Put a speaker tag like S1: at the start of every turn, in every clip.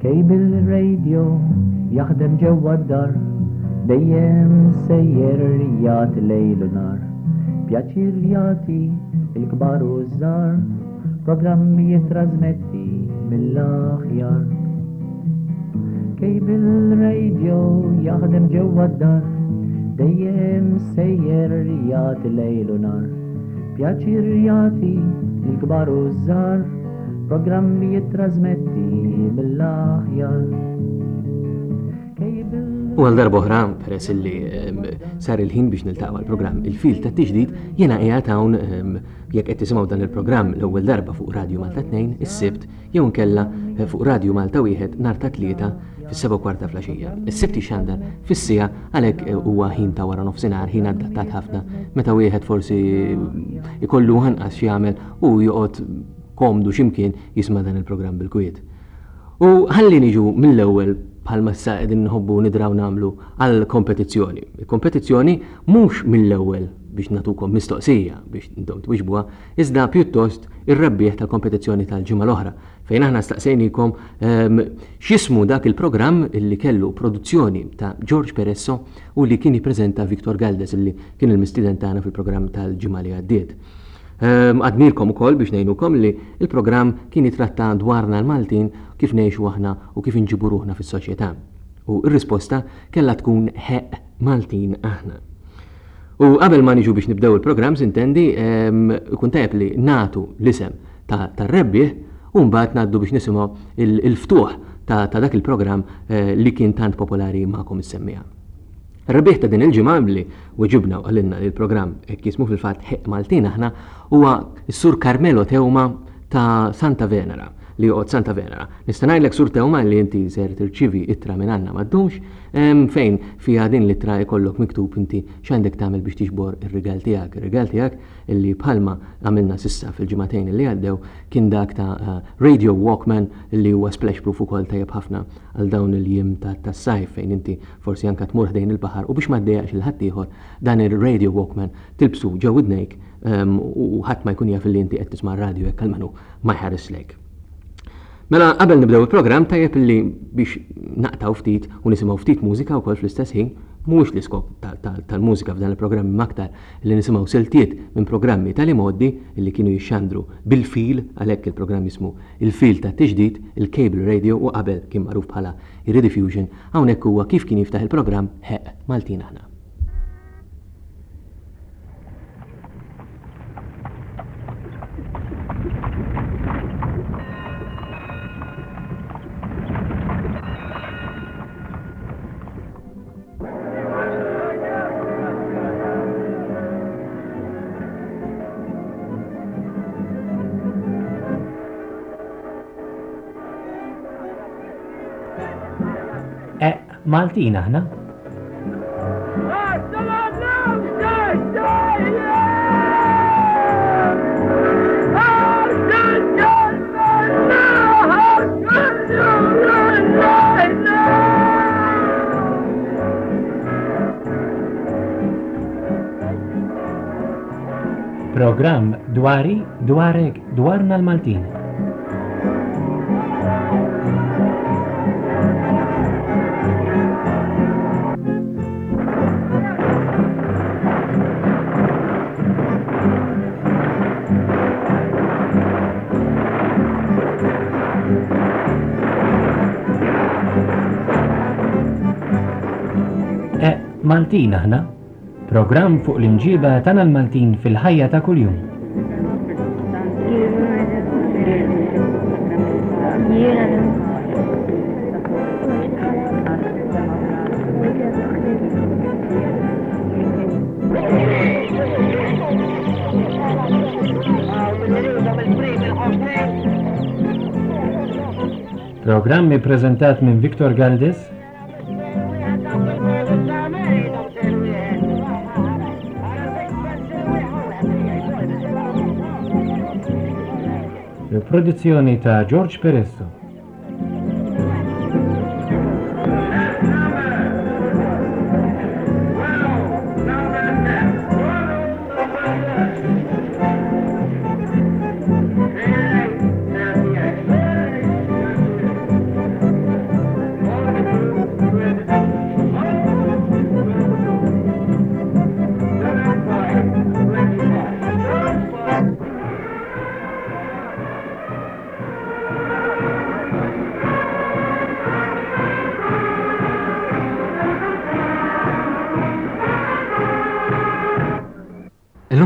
S1: كيبل الراديو يخدم جوا الدار دايم سير ريات ليل ونهار بيعطي رياتي الكبار والصغار بروجرام يترازمتي من الأخيار كيبل الراديو يخدم جوا الدار دايم سير ريات ليل ونهار بيعطي رياتي الكبار والصغار بروجرام يترازمتي من الأخيار
S2: U għal darba oħra, peress li sar il-ħin biex niltaqgħu għall-programm Il-Fil tat-Tiġdid, jiena qiegħed hawn jekk qed tisimgħu dan il-programm l-ewwel darba fuq Radio Malta 2 is-Sibt jew nkella fuq Radio Malta wieħed nhar ta' tlieta fis-7:15 flaxija. Is-Sibt ixxandar fis-sija għalhekk huwa ħin ta' wara nofsinhar, ħin adattat ħafna meta wieħed forsi ikollu ħanqas x'jagħmel u joqgħod komdu x'imkien jisma' dan il-programm bil-kwiet. U ħalli niġu mill-ewwel bħalma issa qegħdin nħobbu nidraw nagħmlu għal kompetizzjoni. Il-kompetizzjoni mhux mill-ewwel biex nagħtukom mistoqsija biex intom twixbuha, iżda pjuttost ir-rebbieħ tal-kompetizzjoni tal-ġimgħa l-oħra fejn aħna staqsejnikom x'ismu dak il-programm illi kellu produzzjoni ta' George Peresso u li kien jippreżenta Victor Galdes illi kien il-mistieden tagħna fil-programm tal-ġimgħa li għaddiet. Għadnilkom ukoll biex ngħinukom li il-programm kien jitratta dwarna l-Maltin kif ngħixu aħna u kif inġibu ruħna fis-soċjetà. U r-risposta kellha tkun ħeq Maltin aħna. U qabel ma niġu biex nibdew il-programm sintendi ikun tajjeb li nagħtu l-isem tar-rebbieħ u mbagħad ngħaddu biex nisimgħu il-ftuħ ta' dak il-programm li kien tant popolari magħkom issemmija. Ir-rebbieħ ta' din il-ġimgħa li weġibna u għalinna li l-programm hekk jismu fil-fatt ħeq Maltin aħna huwa s-Sur Carmelo Teuma ta' Santa Venera li joqgħod Santa Venera. Nista' ngħidlek Sur Teuma li inti ser tirċivi ittra minn għandna m'għaddux fejn fiha din l-ittra jkollok miktub inti x'għandek tagħmel biex tiġbor ir-rigal tiegħek. Ir-rigal tiegħek illi bħalma għamilna s'issa fil-ġimagħtejn li għaddew kien dak ta' Radio Walkman li huwa splash proof ukoll tajjeb ħafna għal dawn il-jiem tas-sajf fejn inti forsi anke tmur ħdejn il-baħar u biex ma ddejjaqx il-ħadd ieħor dan ir-Radio Walkman tilbsu ġew widnejk u ħadd ma jkun jaf li inti qed tisma' r-radju hekk għalmenu ma jħarislek. Mela qabel nibdew il-programm tajjeb li biex naqtaw ftit u nisimgħu ftit mużika wkoll fl-istess ħin mhuwiex l-iskop tal-mużika f'dan il-programmi aktar li nisimgħu siltiet minn programmi tal-imoddi li kienu jixxandru bil-fil għalhekk il-programm jismu Il-Fil tat-Tiġdid, il-Cable Radio u qabel kien magħruf bħala ir-Rediffusion hawnhekk huwa kif kien jiftaħ il-programm ħeq Maltin aħna.
S1: Maltin aħna. Programm dwari, dwarek, dwarna l-Maltin. Maltin aħna, programm fuq l-imġiba tagħna l-Maltin fil-ħajja ta' kuljum. Programm ippreżentat minn Victor Galdes. Produzzjoni ta' George Peresso.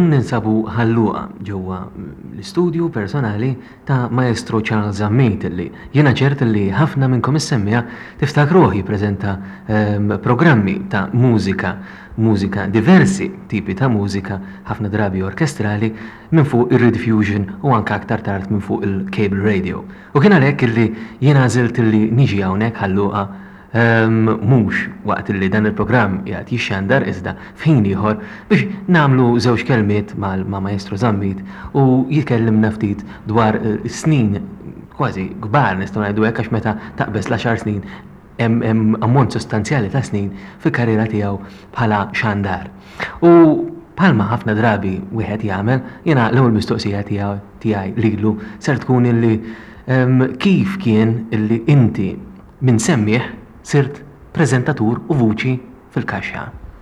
S2: Illum ninsabu ħalluqa ġewwa l-istudju personali ta' Maestro Charles Zammit li jiena ċert li ħafna minnkom issemmija tiftakruh jippreżenta programmi ta' mużika diversi tipi ta' mużika, ħafna drabi orkestrali minn fuq ir-Rediffusion u anke aktar tard minn fuq il-Cable Radio. U kien għalhekk illi jiena għażilt illi niġi hawnhekk ħalluqa mhux waqt li dan il-programm qiegħed jixxandar iżda f'ħin ieħor biex nagħmlu żewġ kelmiet ma' Maestro Zammit u jitkellimna ftit dwar snin kważi kbar nistgħu ngħidu hekk għax meta taqbes l-10 snin hemm ammont sostanzjali ta' snin fil-karriera tiegħu bħala xandar. U bħalma ħafna drabi wieħed jagħmel, jiena l-ewwel mistoqsija tiegħi lilu ser tkun illi kif kien illi inti minn semmieħ sirt preżentatur u vuċi fil-kaxxa.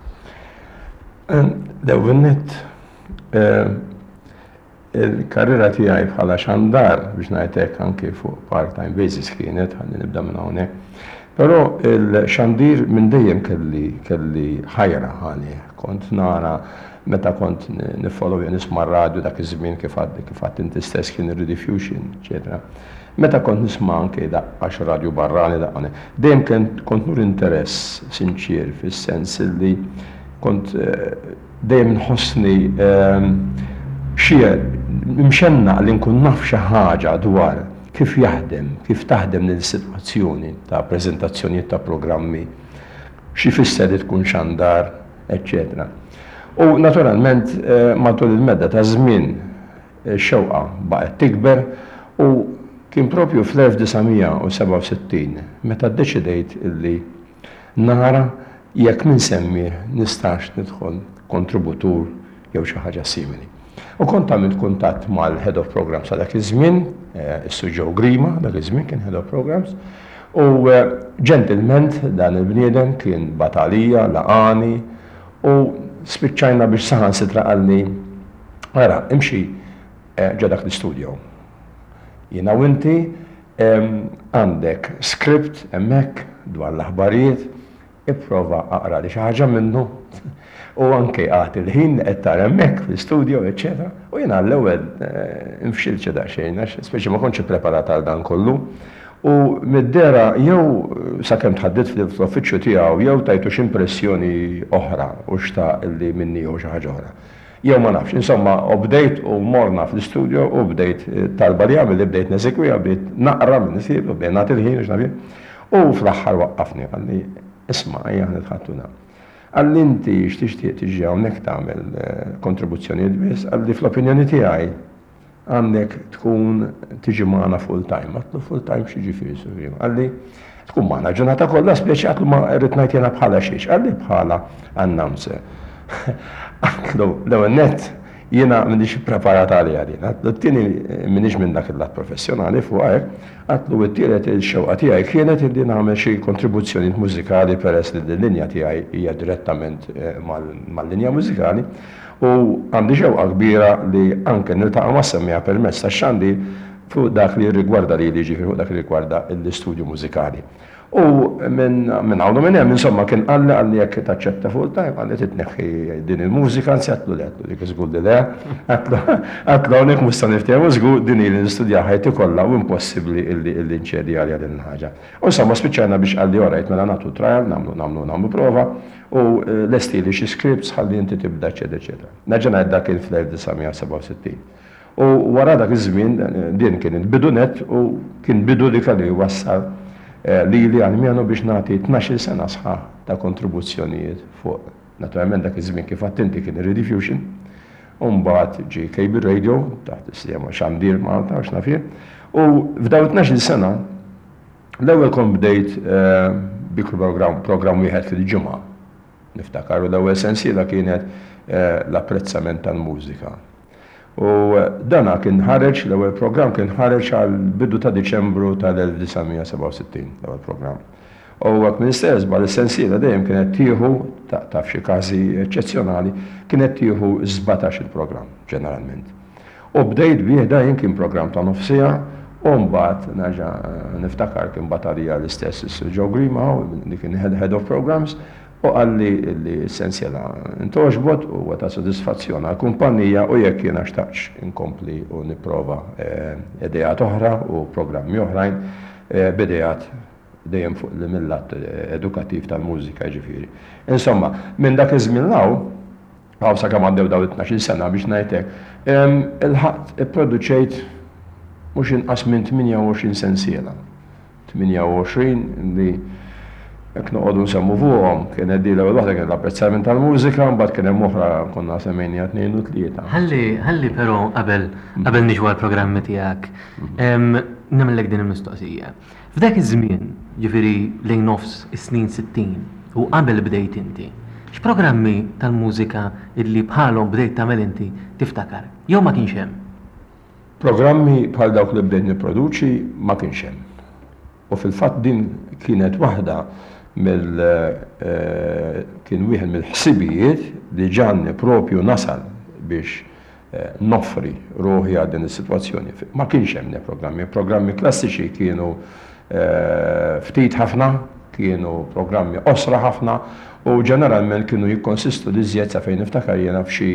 S3: L-ewwel nett il-karriera tiegħi bħala xandar biex ngħid hekk anke fuq part-time basis kienet ħalli nibda minn hawnhekk. Però il-xandir minn dejjem kelli ħajra ħali. Kont nara meta kont nifollow nisma' r-radju dak iż-żmien kif għadt inti stess kien ir-Rediffusion, eċetera. Meta kont nisma' anke għax radju barrani daqqani. Dejjem kont nur interess sinċir fis-sens li kont dejjem nħossni xie mxenna li nkun naf xi ħaġa dwar kif jaħdem, kif taħdem nil-sitwazzjoni ta' preżentazzjonijiet ta' programmi, xi fisser li tkun xandar, eccetera. U naturalment matul il-medda ta' żmien xewqa baqgħet tikber u kien propju fl-1967 meta ddeċidejt illi nara jekk min semmi nistax nidħol kontributur jew xi ħaġa simili. U kont għamilt kuntatt mal-Head of Programs sa' dak iż-żmien, Su Joe Grima, dak iż-żmien kien Head of Programs, u ġentilment dan il-bniedem kien batalija, laqani, u spiċċajna biex saħansitra qalli ara, imxi ġa dak l-istudio. Jiena u inti għandek script hemmhekk dwar l-aħbarijiet, ipprova aqra li xi ħaġa minnu u anke għati l-ħin qed tara hemmhekk fl-istudio, eċetera. U jiena l-ewwel infxilx daqsxejn għax speċi ma kontx ippreparat għal dan kollu. U mid-dera jew sakemm tħaddit fl-uffiċċju tiegħu jew tajtu x'impressjoni oħra u xtaq li minni jew xi ħaġa oħra. Jew ma nafx, insomma, u bdejt u morna fl-istudio u bdejt talba li għamil li bdejt neżekwija, bdejt naqra minn nisib, u bdejt nagħti l-ħin x'nafien. U fl-aħħar waqqafni għalli isma' ejja nitħattuna. Għalli inti x'tixtieq tiġi hawnhekk tagħmel kontribuzzjonijiet biss, għalli fl-opinjoni tiegħi għandek tkun tiġi magħna full time. Għatlu full time x'jiġifieri suvrim. Għalli tkun magħna ġurnata kollha spjeċi għatlu ma rrid ngħid jiena bħala xiex, għalli bħala announcer. Għatlu l-ewwel nett jiena m'għandix ippreparat għalija din. Għatlu t-tieni m'iniex minn dak il-lat professjonali fuq hekk, għatlu t-tielet il-xewqa tiegħi kienet li nagħmel xi kontribuzzjonijiet mużikali peress li l-linja tiegħi hija direttament mal-linja mużikali u għandi xewqa kbira li anke niltaqa' ma' semmija permezz tax-xandir fuq dak li rigwarda li jiġifieri fuq dak li rigwarda l-istudju mużikali. U minn hawn minn hemm insomma kien qalli jekk taċċetta full time qalli titneħħi din il-mużika anzi għatlu dik iżgur li le, għatlu hawnhekk mhux se niftehmu żgur din li nistudja ħajti kollha u impossibbli illi nċedi għalija din ħaġa. U insomma spiċċajna biex qalli orajt mela nagħtu trial, nagħmlu prova u lesti li xi scripts ħalli inti tibda eċetera. Nerġa' ngħid dak kien fl-1967. U wara dak iż-żmien din kien il-bidunet u kien bidu li kelli wassal li għal-mjanu biex nagħti 12 sena sħaħ ta' kontribuzzjonijiet fuq. Naturalment dak iż-żmien kif inti kien ir-Rediffusion, u mbagħad ġie Cable Radio taħt is-sistema xandir Malta għax nafien. U f'daw 12 sena l-ewwel kont bdejt bi programm wieħed fil-ġimgħa. Niftakar l-ewwel sensiela kienet l-apprezzament tal-mużika. U dana kien ħareġ, l-ewwel programm kien ħareġ għal bidu ta' Diċembru tal-1967, l-ewwel programm. U għak Ministerz bħal sensiela dejjem kienet tieħu ta' f'xi każi eċċezzjonali kienet tieħu 17 il-programm ġeneralment. U bdejt bih dejjem kien programm ta' nofsija u mbagħad nerġa' niftakar kien batalija l-istess Joe Grima li kien head of programs U għalli li essenzjala intoġbot u għata soddisfazzjona għal-kumpanija u jekk jena xtaqx inkompli u niprofa idejat oħra u programmi oħrajn bidejat dejjem fuq l-millat edukativ tal-mużika ġifiri. Insomma, minn dak iż-żmien law, għaw sa' kam għaddew daw 12 sena biex ngħidlek, il-ħadd ipproduċejt mhux inqas minn 28 sensiela. 28 li jekk noqogħdu nsemmu fuqhom kien qed l-ewwel waħda kien l-apprezzament tal-mużika, mbagħad kien hemm oħra konna semmejnija 2 u 3.
S2: Ħalli però qabel niġu għall-programmi tiegħek, nagħmellek din il-mistoqsija. F'dak iż-żmien, ġifieri lejn nofs is-snin 60 u qabel bdejt inti, x'programmi tal-mużika illi bħalhom bdejt tagħmel inti tiftakar? Jew ma kienx hemm?
S3: Programmi bħal dawk li bdejt nipproduċi ma kienx hemm. U fil-fatt din kienet waħda kien wieħed mill-ħsibijiet li ġanni propju nasal biex noffri ruħi għal din is-sitwazzjoni. Ma kienx hemm programmi. Programmi klassiċi kienu ftit ħafna, kienu programmi osra ħafna u ġeneralment kienu jikkonsistu li żjed sa fejn niftakar jiena f'xi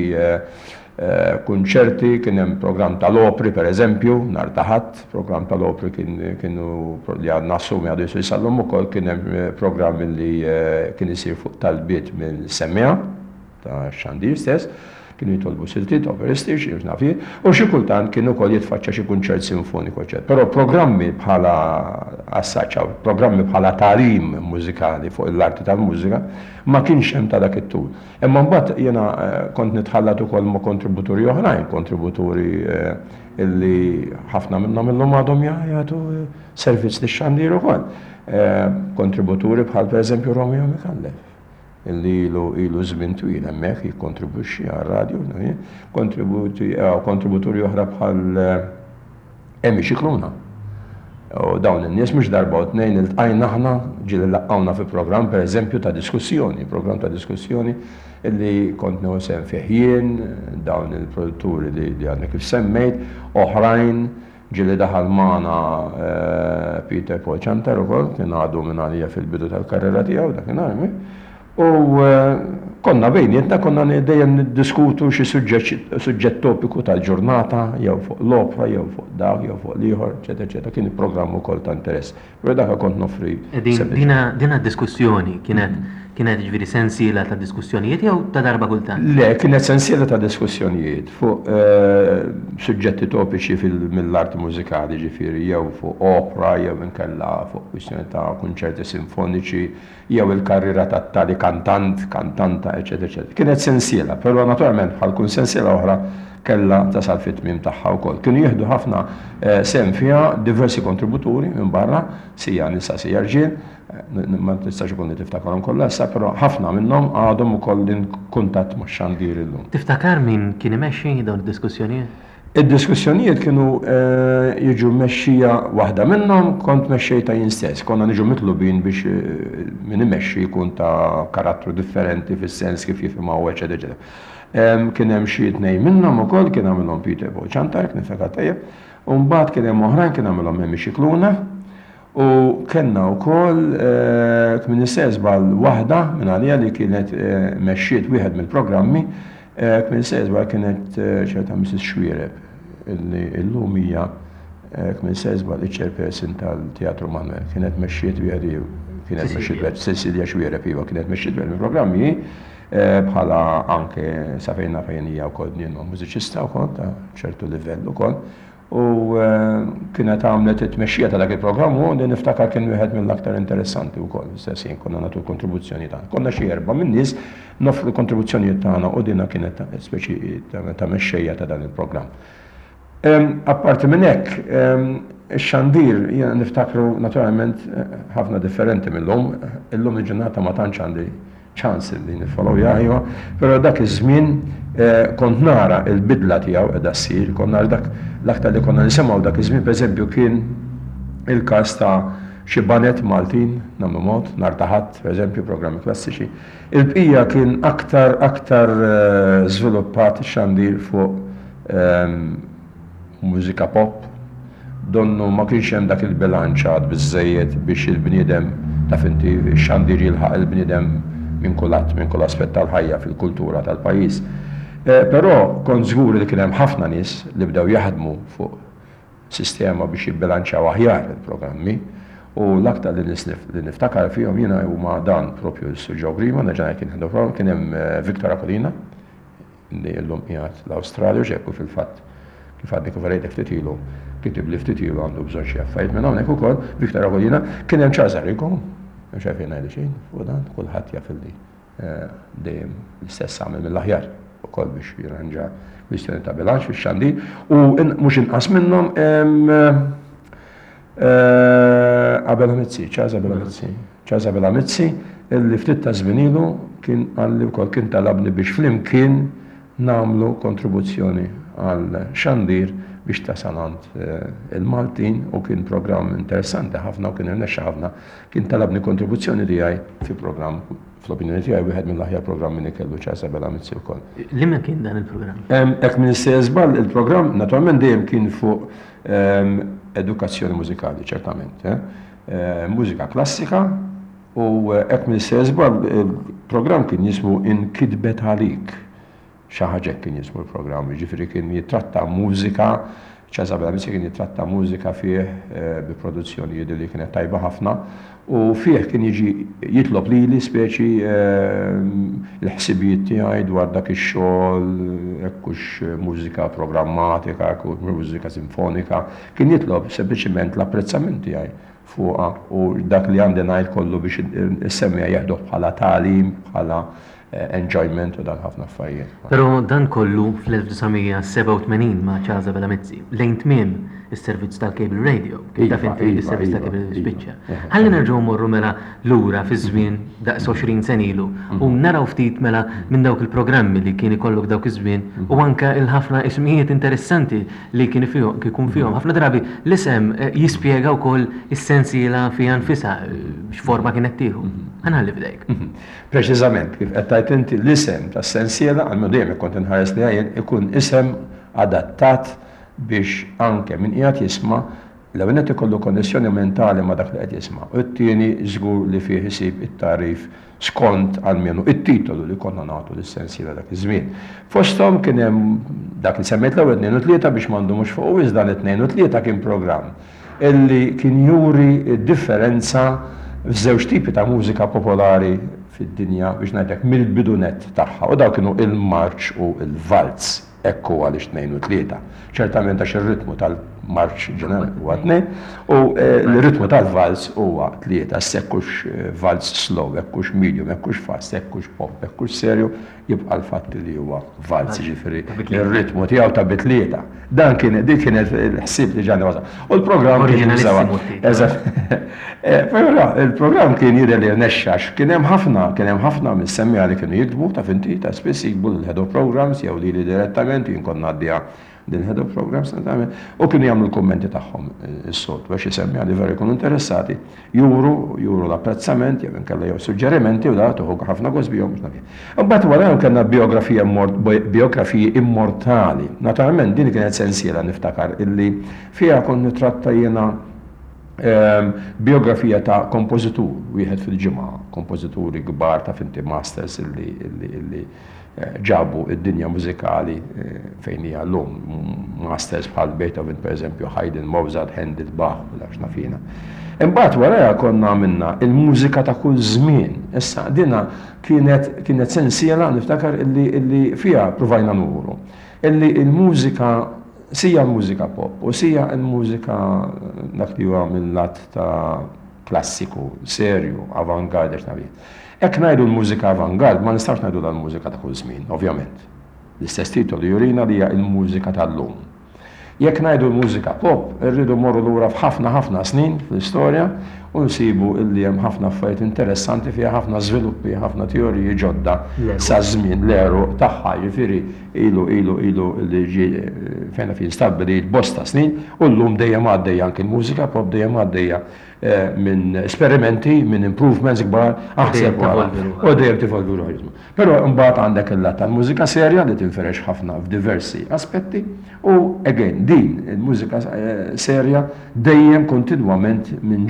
S3: kunċerti, kien hemm programm tal-opri pereżempju, nhar ta' Ħadd, programm tal-opri kienu li għadna assumi għadu jisu jisallhom ukoll, kien hemm programm li kien isir fuq talbiet mill-semmija ta' Xandir stess, kienu jitolbu siltiet operistiċi, nafi, u xi kultant kienu ukoll jitfaċċa xi kunċert sinfoniku, eċetera. Però programmi bħala assaċċa, programmi bħala talim mużikali fuq l-arti tal-mużika ma kienx hemm ta' dak it-tul. Imma mbagħad jiena kont nitħallat ukoll ma' kontributuri oħrajn, kontributuri illi ħafna minnhom illum għadhom jagħtu servizz lix-Xandir ukoll. Kontributuri bħal pereżempju Romeo Mikallef, illi ilu żmien twil hemmhekk jikkontribwixxi għar-radju, kontributuri oħra bħal Emi Xikluna. U dawn in-nies mhux darba u tnejn iltqajna aħna ġieli laqgħuna fi programm pereżempju ta' diskussjoni, programm ta' diskussjoni illi kont nieħu sehem fih jien, dawn il-produtturi li għandna kif semmejt, oħrajn ġieli daħal magħna Peter Paul Chanter ukoll, kien għadu minn għalija fil-bidu tal-karriera tiegħu dakinhar. U konna bejnietna konna dejjem niddiskutu xi suġġett topiku tal-ġurnata, jew fuq l-opra, jew fuq dak, jew fuq l-ieħor, eċetera, eċetera. Kien programm ukoll ta' interess. Però dak kont nofri.
S2: Dina diskussjoni kienet ġifieri sensiela ta' diskussjonijiet jew ta' darba kultant?
S3: Le, kienet sensiela ta' diskussjonijiet fuq suġġetti topiċi mill-arti mużikali ġifieri jew fuq opra, jew inkella fuq kwistjoni ta' kunċerti sinfoniċi, jew il-karriera ta' tali kantanta, eċetera, eċetera. Kienet sensiela, però naturalment bħal kun sensiela oħra kella tasal fit-tmiem tagħha wkoll. Kienu jieħdu ħafna sehem fiha diversi kontributuri minn barra, sija nisa sija rġiel, ma tistax ikun li tiftakarhom kollha issa, però ħafna minnhom għadhom ukoll din kuntatt ma' Xandir illum.
S2: Tiftakar min kien imexxi dawn id-diskussjonijiet?
S3: Id-diskussjonijiet kienu jiġu mmexxija waħda minnhom kont mexxejta jien stess. Konna niġu mitlubin biex min imexxi jkun ta' karattru differenti fis-sens kif jifhimgħu eċetera, eċetera. Kien hemm xi tnejn minnhom ukoll kien għamilhom Peter Paul Chanter, kien niftakar tajjeb, u mbagħad kien hemm oħrajn kien għamilhom Emi Xikluna, u kellna wkoll kien isseżbal waħda minn għalija li kienet mexxiet wieħed mill-programmi, kien isseżbal kienet ċerta Mrs. Xwiereb, illi llum hija kien isseżbal iċ-chairperson tal-Teatru Manuel, kienet mexxiet wieħed Cecilia Xwiereb iva, kienet mexxiet wieħed mill-programmi bħala anke sa fejna fejn hija wkoll nienu mużiċista wkoll ta' ċertu livell ukoll. U kienet għamlet it-tmexxija ta' dak il-programm u li niftakar kien wieħed mill-aktar interessanti wkoll, stess jien konna nagħtu l-kontribuzzjoni tagħna. Konna xi erba' minn nies nofru l-kontribuzzjonijiet tagħna u dinha kienet speċi ta' mexxejja ta' dan il-programm. Apparti minn hekk, ix-Xandir jiena niftakru naturalment ħafna differenti mill-lum, illum il-ġurnata ma tantx għandi ċans li niffollow jahjwa, pero dak iż-żmien kont nara il-bidla tiegħu qiegħda ssir, kont nara dak l-aktar li konna nisimgħu dak iż-żmien pereżempju kien il-każ ta' xi banet Maltin nagħmlu mod, nhar ta' Ħadd pereżempju programmi klassiċi. Il-bqija kien aktar żviluppat Xandir fuq mużika pop, donnu ma kienx hemm dak il-bilanċ għad biżżejjed biex il-bniedem taf inti Xandir jilħaq il-bniedem minn kull aspett tal-ħajja fil-kultura tal-pajjiż. Però kont żgur li kien hemm ħafna nies li bdew jaħdmu fuq sistema biex jibbilanċaw aħjar il-programmi u l-aktar li niftakar fihom jiena huma dan propju s-Joe Grima, neġa' kien hemm Victor Akolina li llum qiegħed l-Awstralja ġekku fil-fatt kif għadni kif rejtek ftit ilu kitib li ftit ilu għandu bżonn xi affarijiet minn hawnhekk ukoll Victor Akolina kien hemm Charles Arrigo, mhux għarfien ngħidu xejn fuq dan, kulħadd jaf illi dejjem l-istess għamel mill-aħjar ukoll biex jirranġa kwistjoni ta' bilanċ fix-xandir u mhux inqas minnhom Charles Abelamizzi illi ftit ta' żmien ilu kien għalli wkoll kien talabni biex flimkien nagħmlu kontribuzzjoni għal xandir biex tasalant il-Maltin u kien programm interessanti ħafna u kien irnexxa ħafna kien talabni kontribuzzjoni tiegħi fi programm fl-opinjoni tiegħi wieħed mill-aħjar programmi li kellu Charles Abelamizzi wkoll.
S2: Liema kien dan il-programm?
S3: Hekk minn żball il-programm naturalment dejjem kien fuq edukazzjoni mużikali ċertament. Mużika klassika u hekk minn żball il-programm kien jismu Inkitbet Għalik. Xi ħaġa kien jismu l-programm, jiġifieri kien jitratta mużika, Charles Abelamizzi kien jitratta mużika fih bi produzzjoni li kienet tajba ħafna u fih kien jiġi jitlob lili speċi il-ħsibijiet tiegħi dwar dak ix-xogħol, hekkux mużika programmatika, hekkux mużika sinfonika, kien jitlob sempliċement l-apprezzament tiegħi fuqha u dak li għandi ngħid kollu biex issemmija jeħduh bħala tagħlim, bħala enjoyment u dan ħafna affarijiet.
S2: Però dan kollu fl-1987 ma' Charles Abelamizzi lejn tmiem is-servizz tal-cable radio, kif taf inti is-servizz tal-cable spiċċa. Ħalli nerġgħu morru mela lura fi żmien daqs 20 sen ilu u naraw ftit mela minn dawk il-programmi li kien ikollok dawk iż-żmien u anke il-ħafna ismijiet interessanti li kien ikun fihom. Ħafna drabi l-isem jispjega wkoll is-sensiela fiha nfisha x'forma kienet tieħu. Ħanħalli f'dejk.
S3: Preċiżament, kif qed tgħid inti l-isem tas-sensiela għal dejjem kont inħares li għajn ikun isem adattat biex anke min qiegħed jisma' l-ewwel qed ikollu konnessjoni mentali ma' dak li qed jisma'. U t-tieni żgur li fih isib it-tarif skont għalmenu it-titolu li konna nagħtu lis-sensiela dak iż-żmien. Fosthom kien hemm dak li semmejt l-ewwel 2 u 3 biex m'għandhomx fuq iżda l-2 u 3 kien programm illi kien juri d-differenza f'żewġ tipi ta' mużika popolari fid-dinja biex ngħidlek mill-bidunet tagħha u daw kienu il-marċ u il-valz ekku għaliex 2 u 3. Ċertament għax ir-ritmu tal-marċ ġenerali huwa 2 u l-ritmu tal-valz huwa 3. Sekkux valz slow, ekkux medium, ekkux fast, ekkux pop, ekkux serju, jibqa' l-fatt li huwa valz ġifieri ir-ritmu tiegħu ta' bitlieta. Dan dik kienet il-ħsieb li ġani wasal. U l-programm kien il-programm kien jidher li rnexxax, kien hemm ħafna mis-semmija li kienu jiktbu ta' finti ta' spiss jikbu l-head of programs jew lili direttament jien kont ngħaddiha din head of programs u kienu jagħmlu l-kummenti tagħhom is-sod biex isemmija li vera jkunu interessati juru l-apprezzament jew inkella jew suġġerimenti u da tuħu ħafna gost bihom biex nagħmel. Imbagħad wara kellna biografiji immortali. Naturalment din kienet sensiela niftakar illi fiha kont nitratta jiena biografija ta' kompożitur wieħed fil-ġimgħa, kompożituri kbar ta' finti masters illi ġabu id-dinja mużikali fejn hija llum masters bħal Beethoven pereżempju, Haydn, Mozart, Handel, Bach, b'lax nafina. Imbagħad wara konna għamilna il-mużika ta' kull żmien. Issa dinha kienet sensiela niftakar illi fiha provajna nuru. Illi il-mużika sija l-mużika pop u sija l-mużika dak li huwa mill-lat ta' klassiku, serju, avantgard x'nabiet. Hekk ngħidu l-mużika avantgard ma nistgħux ngħidu l-mużika ta' kull żmien, ovvjament. L-istess titolu jurina li hija l-mużika tal-lum. Jekk ngħidu l-mużika pop, irridu morru lura f'ħafna snin fl-istorja u nsibu illi hemm ħafna affarijiet interessanti fiha ħafna żviluppi, ħafna teoriji ġodda sa żmien l-eru tagħha jiġifieri ilu li ġie fejn fi instabbli bosta snin u llum dejjem għaddejja anke l-mużika pop dejjem għaddejja minn esperimenti, minn improvements kbar, aħseb u dejjem tivolvi ruħ. Però mbagħad għandek il-lat tal-mużika serja li tinferex ħafna f'diversi aspetti u again din il-mużika serja dejjem kontinwament minn ġimgħa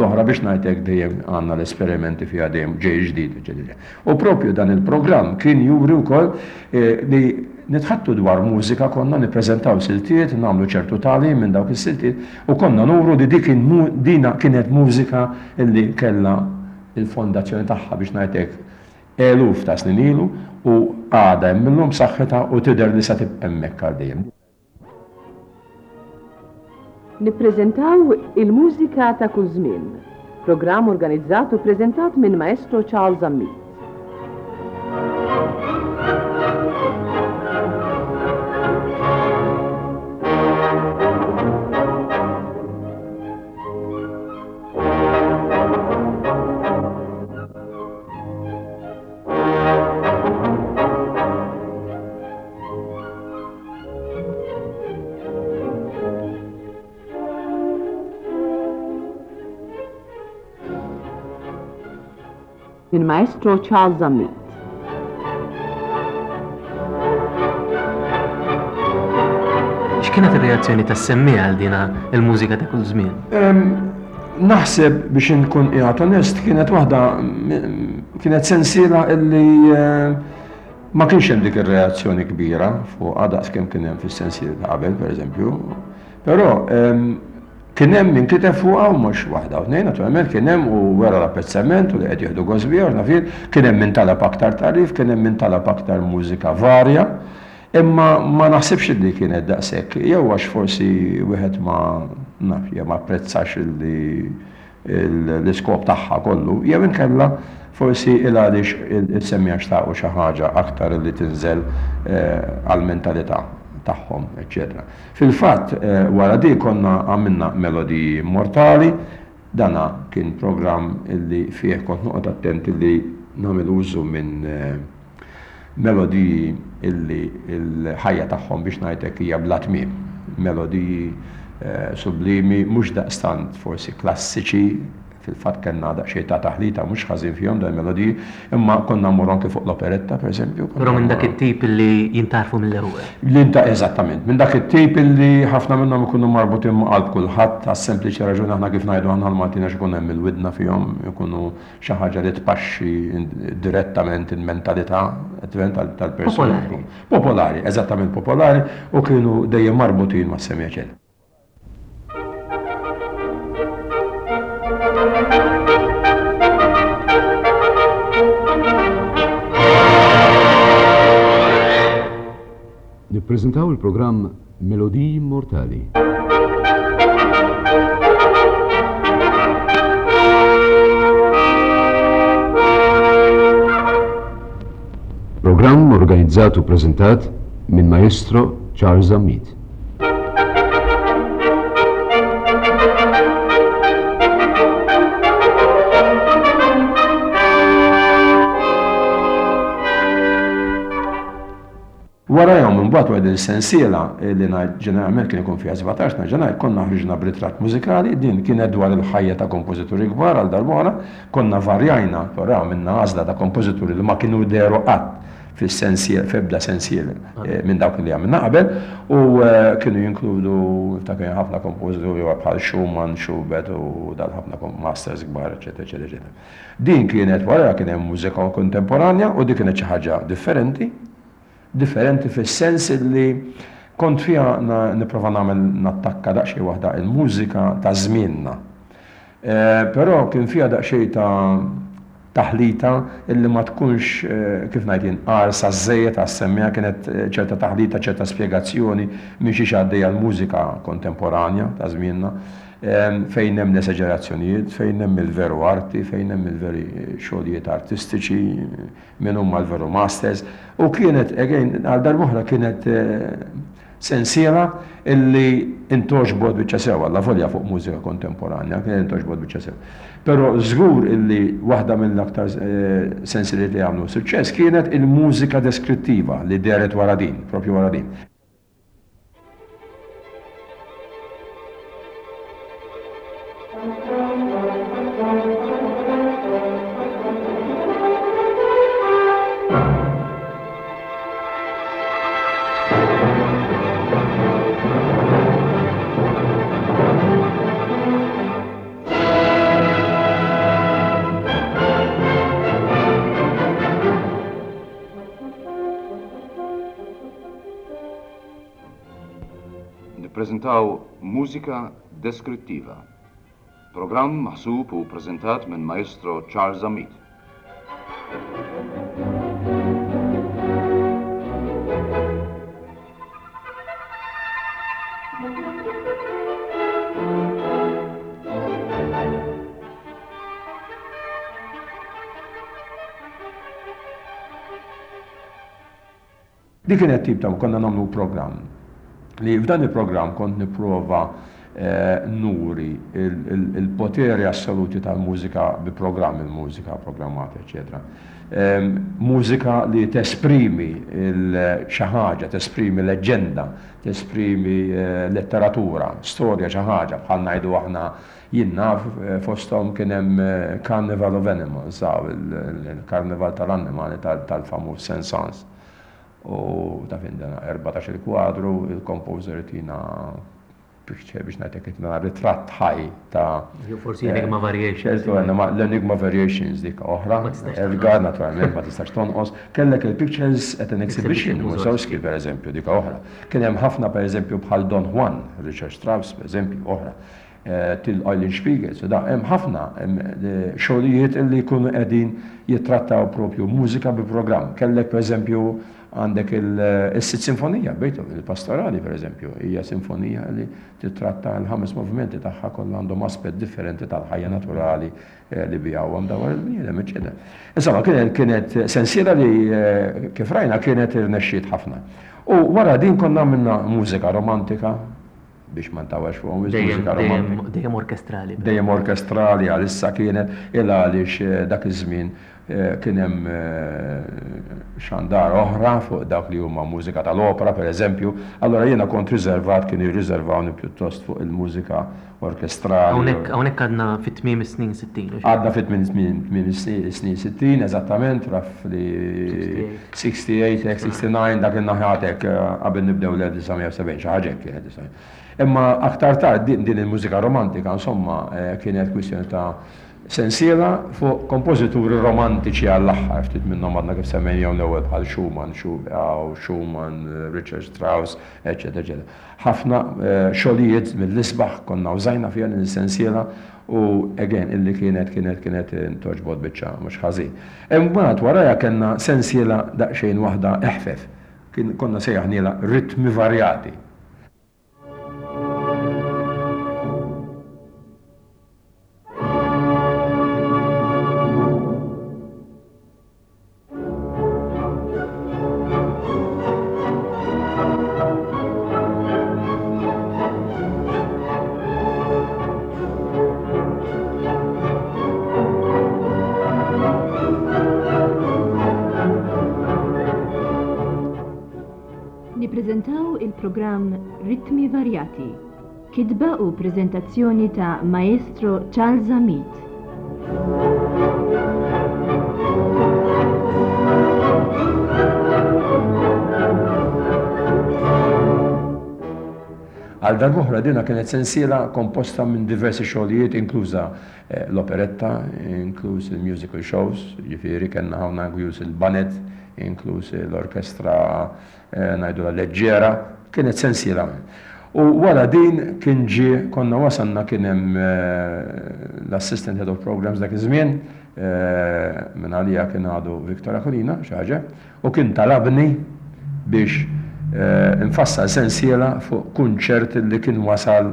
S3: l-oħra biex ngħidlek dejjem għandna l-esperimenti fiha dejjem ġej ġdid. U propju dan il-programm kien juri wkoll li nitħattu dwar mużika, konna nippreżentaw siltiet, nagħmlu ċertu tagħlim minn dawk is-siltiet u konna nuru li dina kienet mużika illi kellha il-fondazzjoni tagħha biex ngħidlek eluf ta' snin ilu u għada hemm saħħitha u tidher li sa tibqa' hemmhekk għal dejjem.
S4: Nippreżentaw il-mużika ta' kull żmien, programm organizzat u ppreżentat minn Maestro Charles Ammit. Minn Maestro Charles Ammit.
S2: X'kienet ir-reazzjoni tas-semmija għal dina il-mużika ta' kull żmien?
S3: Naħseb biex inkun qiegħed onest kienet sensiela illi ma kienx hemm dik ir-reazzjoni kbira fuq daqs kemm kien hemm fis-sensiela ta' qabel pereżempju, però kien hemm min kiteb fuqha u mhux waħda u tnejn, naturalment kien hemm u wera l-apprezzament u li qed jieħdu gost bih nafir, kien hemm min talab aktar tarif, kien hemm min talab aktar mużika varja, imma ma naħsibx li kienet daqshekk, jew għax forsi wieħed ma naf jew ma apprezzax l-iskop tagħha kollu, jew inkella forsi għaliex il-semmija xtaqu xi ħaġa aktar li tinżel għall-mentalità tagħhom, eccetera. Fil-fatt, wara di konna għamilna Melodiji Immortali, dana kien programm illi fih kont noqgħod attent illi nagħmel użu minn melodiji illi l-ħajja tagħhom biex ngħidlek hija bla tmiem. Melodiji sublimi, mhux daqstant forsi klassiċi, fil-fatt kellna daqsxejn ta' taħlita mhux ħażin fihom dan melodiji, imma konna mmorru anke fuq l-operetta pereżempju.
S2: Però minn dak it-tip li jintarfu mill-ewwel.
S3: Eżattament, minn dak it-tip illi ħafna minnhom ikunu marbutin ma' qalb kulħadd għas sempliċi raġuni aħna kif ngħidu aħna l-Maltin għax ikun hemm il-widna fihom, ikunu xi ħaġa li tpaxxi direttament il-mentalità tal-persuna. Popolari, eżattament popolari u kienu dejjem marbutin ma' semja ċel.
S5: Nippreżentaw il-programm Melodiji Immortali. Programm organizzat u preżentat minn Maestro Charles Ammit.
S3: Warajhom imbagħad wara il-sensiela li ġeneralment kien ikun fiha 17 ġenar, konna ħriġna b'ritratt mużikali, din kienet dwar il-ħajja ta' kompożituri kbar għal darb'oħra, konna varjajna, però minna għażla ta' kompożituri li ma kienu deru qatt fis-sensiel, f'ebda sensiel minn dawk li għamilna qabel, u kienu jinkludu kien ħafna kompożituri bħal Schumann, Schubert u dal ħafna masters kbar, eċetera, eċetera. Din kienet wara kien hemm mużika kontemporanja u dik kienet xi ħaġa differenti fis-sens li kont fiha nipprova nagħmel nattakka daqsxejn waħda il-mużika ta' żmienna. Però kien fiha daqsxejn ta' taħlita illi ma tkunx kif ngħid inqarsa żejjed għas-semmija kienet ċerta taħlita, ċerta spjegazzjoni minn xi għaddejja l-mużika kontemporanja ta' żmienna fejn hemm l-esaġerazzjonijiet, fejn hemm il-veru arti, fejn hemm il-veri xogħlijiet artistiċi, minn huma l-veru masters, u kienet għal darb'oħra kienet sensiela illi intoġbod biċċa sewa, la volja fuq mużika kontemporanja, kienet intoġbod biċċa sewa. Però żgur illi waħda mill-aktar sensieli li għamlu suċċess kienet il-mużika deskrittiva li deret wara din, propju wara din.
S6: nippreżentaw Mużika Deskrittiva. Programm maħsub u preżentat minn Maestro Charles Amit.
S3: Dik kienet tip ta' konna nagħmlu programm. Li f'dan il-programm kont nipprova nuri il-poteri assoluti tal-mużika bi programm il-mużika, programmati, eccetera. Mużika li tesprimi xi ħaġa, tesprimi leġenda, tesprimi letteratura, storja xi ħaġa bħal ngħidu aħna jiena fosthom kien hemm Carnival of Animals, il-Karnival tal-annimali tal-famuż Saint-Saëns. U ta' findena 14 kwadru, il-composer tina picture biex najtek tina ritratt ħaj ta'
S2: Forsi Enigma Variations.
S3: L-Enigma Variations dik oħra, Edgar naturalment ma tistax tonqos. Kellek il-pictures at an exhibition, Mussorgsky per eżempju, dik oħra. Kien hemm ħafna per eżempju bħal Don Juan, Richard Strauss per eżempju oħra. Til Eulen Spiegel, da hemm ħafna xogħlijiet li jkunu qegħdin jittrattaw propju mużika bi programm. Kellek per eżempju għandek il-sitt sinfonija, Beethoven, il-pastorali per eżempju, hija sinfonija li titratta l-5 movimenti tagħha kollha għandhom aspett differenti tal-ħajja naturali li bijawhom dawar il-bniedem, eċetera. Insomma, kienet sensiela li kif rajna kienet irnexxiet ħafna. U wara din konna minna mużika romantika, biex ma ntawax fuqhom mużika romantika.
S2: Dejjem orkestrali.
S3: Dejjem orkestrali għalissa kienet għaliex dak iż-żmien kien hemm xandar oħra fuq dak li huma mużika tal-opera pereżempju. Allora jiena kont riservat, kien jirriservawni pjuttost fuq il-mużika orkestrali.
S2: Hawnhekk għadna fit-tmiem is-snin 60.
S3: Għadna fit-tmiem is-snin 60 eżattament raf li 68, 69 dak in-naħatek qabel nibdew l-1970 xi ħaġa kienet. Imma aktar tard din il-mużika romantika insomma kienet kwistjoni ta' sensiela fuq kompożituri romantiċi għall-aħħar, ftit minnhom għadna kif semmejhom l-ewwel bħal Schumann, Richard Strauss, eċetera. Ħafna xogħlijiet mill-isbaħ konna użajna fiha il-sensiela u again illi kienet toġbod biċċa mhux ħażin. Imbagħad warajja kellna sensiela daqsxejn waħda eħfef. Konna sejjaħniela ritmi varjati.
S7: Nippreżentaw il-programm Ritmi Varjati, kitba u preżentazzjoni ta' Maestro Charles Amit.
S3: Għal darbohra dina kienet sensiela komposta minn diversi xogħlijiet inkluża l-operetta, inkluż il-musical shows, ġifieri kellna hawnna inkluż il-ballet, inkluż l-orkestra ngħidu leġġera, kienet sensiela. U wara din kien konna wasanna kien hemm l-Assistant Head of Programs dak iż-żmien minn għalija kien għadu Viktor Akolina xi ħaġa u kien talabni biex infassal sensiela fuq kunċert li kien wasal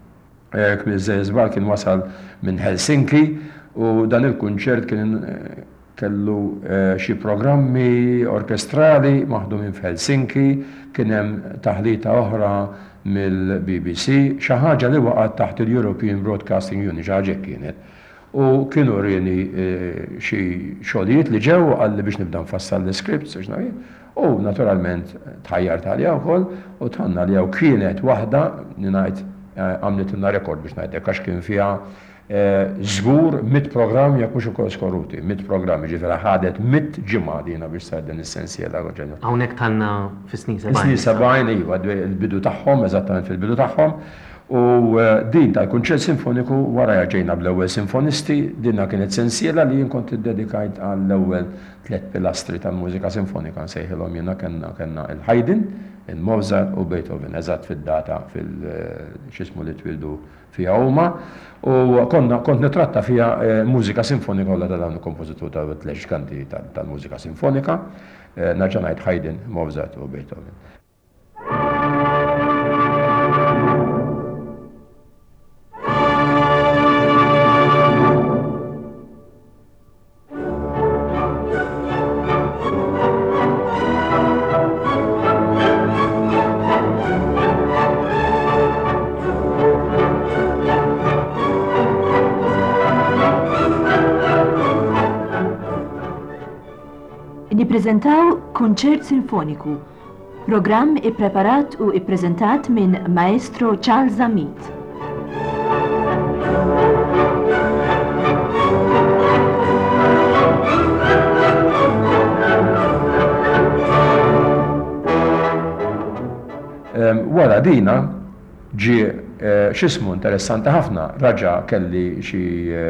S3: kien wasal minn Helsinki u dan il-kunċert kien kellu xi programmi orkestrali maħdumin f'Helsinki, kien hemm taħlita oħra mill-BBC, xi ħaġa li waqgħet taħt il-European Broadcasting Union, xi ħaġa kienet. U kienu rini xi xogħlijiet li ġew għalli biex nibda nfassal l-scripts u naturalment tħajjart għalija wkoll u tħanna li kienet waħda ngħid għamlet inna rekord biex ngħidlek għax kien fiha żgur 100 programm jekk mhux ukoll skoruti, 100 programm ġifieri ħadet 100 ġimgħa dina biex sar din is-sensiela ġenja.
S2: Hawnhekk tħallna fis-snin 70.
S3: Fis-snin 70 iva il-bidu tagħhom, eżattament fil-bidu tagħhom. U din tal-kunċert sinfoniku wara ġejna bl-ewwel sinfonisti, dinha kienet sensiela li jien kont iddedikajt għall-ewwel 3 pilastri tal-mużika sinfonika nsejħilhom jiena kellna il-Haydn, il-Mozart u Beethoven, eżatt fid-data x'ismu li twildu fiha huma. U kont nitratta fiha mużika sinfonika kollha ta' dawn il-kompożitur tal-tlex kanti tal-mużika sinfonika, nerġa' ngħid Haydn, Mozart u Beethoven.
S7: Nippreżentaw Kunċert Sinfoniku, programm ippreparat u ippreżentat minn Maestro Charles Zamit.
S3: Wara dina ġi x'ismu interessanti ħafna, raġa kelli xi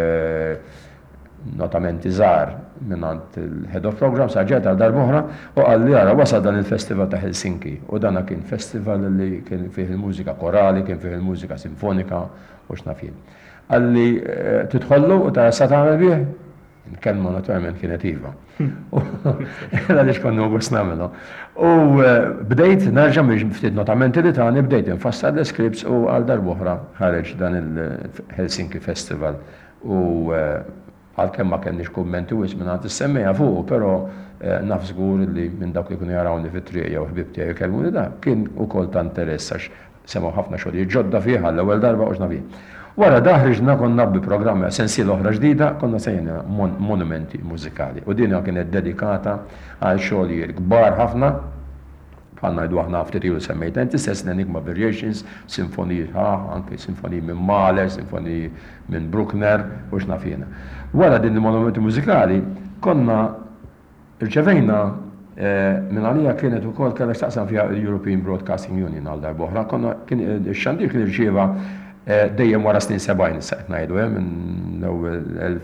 S3: notamenti żgħar minnant il-Head of Programs ġiet għal darb'oħra u qalli ara wasal dan il-Festival ta' Helsinki u dana kien festival li kien fih il-mużika korali, kien fih il-mużika sinfonika u x'naf jien. Qalli tidħollu u tara sa tagħmel bih? Nkellmu naturalment kienet iva. Għaliex konna għus nagħmlu. U bdejt nerġa' minn ftit notamenti li tani bdejt infassar l-scripts u għal darb'oħra ħareġ dan il-Helsinki Festival u għalkemm ma kenniex kummenti wis minn għand is-semmejja fuq, però naf żgur li minn dawk li kienu jarawni fit-triq jew ħbieb tiegħi jkellmuni da kien ukoll ta' interess għax semgħu ħafna xogħlijiet ġodda fih għall-ewwel darba u x'naf jien. Wara daħriġna konna bi programmi sensiela oħra ġdida, konna sejna monumenti mużikali u din kienet dedikata għal xogħlijiet kbar ħafna bħalna jdu aħna ftit ilu semmejt inti stess Enigma Variations, sinfoniji anke sinfoniji minn Mahler, sinfoniji minn Bruckner u x'naf jiena. Wara din il-monumenti mużikali konna rċevejna minn għalija kienet ukoll kellek taqsam fiha l-European Broadcasting Union għal darb'oħra, x-xandir kien irċieva dejjem wara snin 70 issa qed ngħidu minn l-ewwel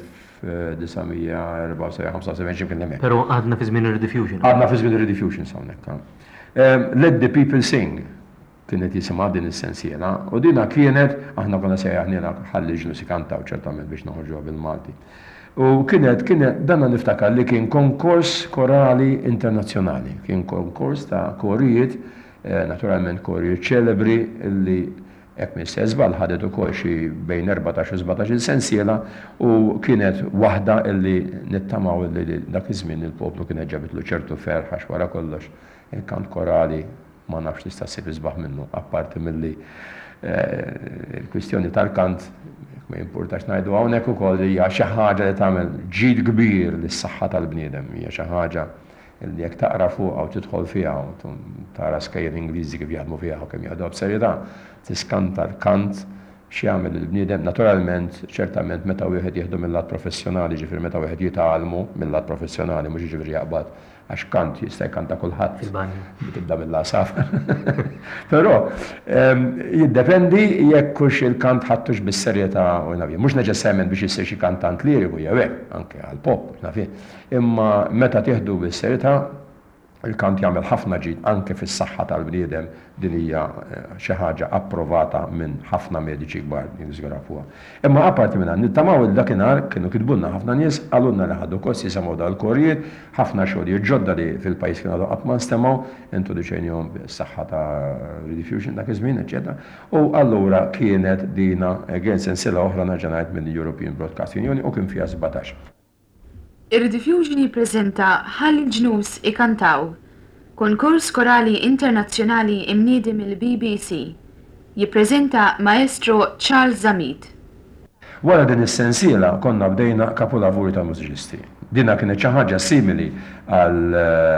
S3: 1974 kien hemmhekk.
S2: Però għadna fi żmien ir-rediffusion.
S3: Għadna fi żmien ir-rediffusion hawnhekk. Let the People Sing kienet jisimha din is-sensiela u dina kienet aħna konna sejjaħniela ħalli ġnus ikantaw ċertament biex noħorġuha bil-Malti. U kienet danna niftakar li kien konkors korali internazzjonali, kien konkors ta' korijiet, naturalment korijiet ċelebri li hekk minn żball ħadet ukoll xi bejn 14 u 17 sensiela u kienet waħda illi nittamaw li dak iż-żmien il-poplu kienet ġabitlu ċertu ferħax wara kollox il-kant korali ma nafx tista' ssib isbaħ minnu, apparti milli il-kwistjoni tal-kant ma jimpurtax ngħidu hawnhekk ukoll hija xi ħaġa li tagħmel ġid kbir lis-saħħa tal-bniedem, hija xi ħaġa li jekk taqra fuqha u tidħol fiha u tara skejjel Ingliżi kif jaħdmu fiha u kemm jaħdu b'serjetà, tiskanta l-kant x'jagħmel il-bniedem. Naturalment, ċertament meta wieħed jieħdu mill-lat professjonali, ġifier meta wieħed jitgħallmu mill-lat professjonali mhux jiġifieri jaqbad għax kant jista' jkanta kulħadd.
S2: Il-banju.
S3: Tibda mill-asaf. Però jiddependi jekk hux il-kant ħadtux bis-serjetà u nafih. Mhux neċessarjament biex issir xi kantant liriku jew hekk, anke għall-pop, nafih. Imma meta tieħdu bis-serjetà il-kant jagħmel ħafna ġid anke fis-saħħa tal-bniedem din hija xi ħaġa approvata minn ħafna mediċi kbar jiżgura fuqha. Imma apparti minn nittamaw il dakinhar kienu kitbulna ħafna nies għalunna li ħadu kost jisemgħu dal-korrijiet, ħafna xogħlijiet ġodda li fil-pajjiż kienu għadu qatt ma nstemaw, introduċejnihom bis-saħħa ta' rediffusion dak iż-żmien, eċetera. U allura kienet dina again sensiela oħra nerġa' ngħid mill-European Broadcasting Union u kien fiha 17.
S8: Ir-Rediffusion jippreżenta Ħalli l-ġnus ikantaw, konkors korali internazzjonali imniedi mill-BBC. Jippreżenta Maestro Charles Zamit.
S3: Wara din is-sensiela konna bdejna kapolavuri ta' mużiċisti. Dina kienet xi ħaġa simili għal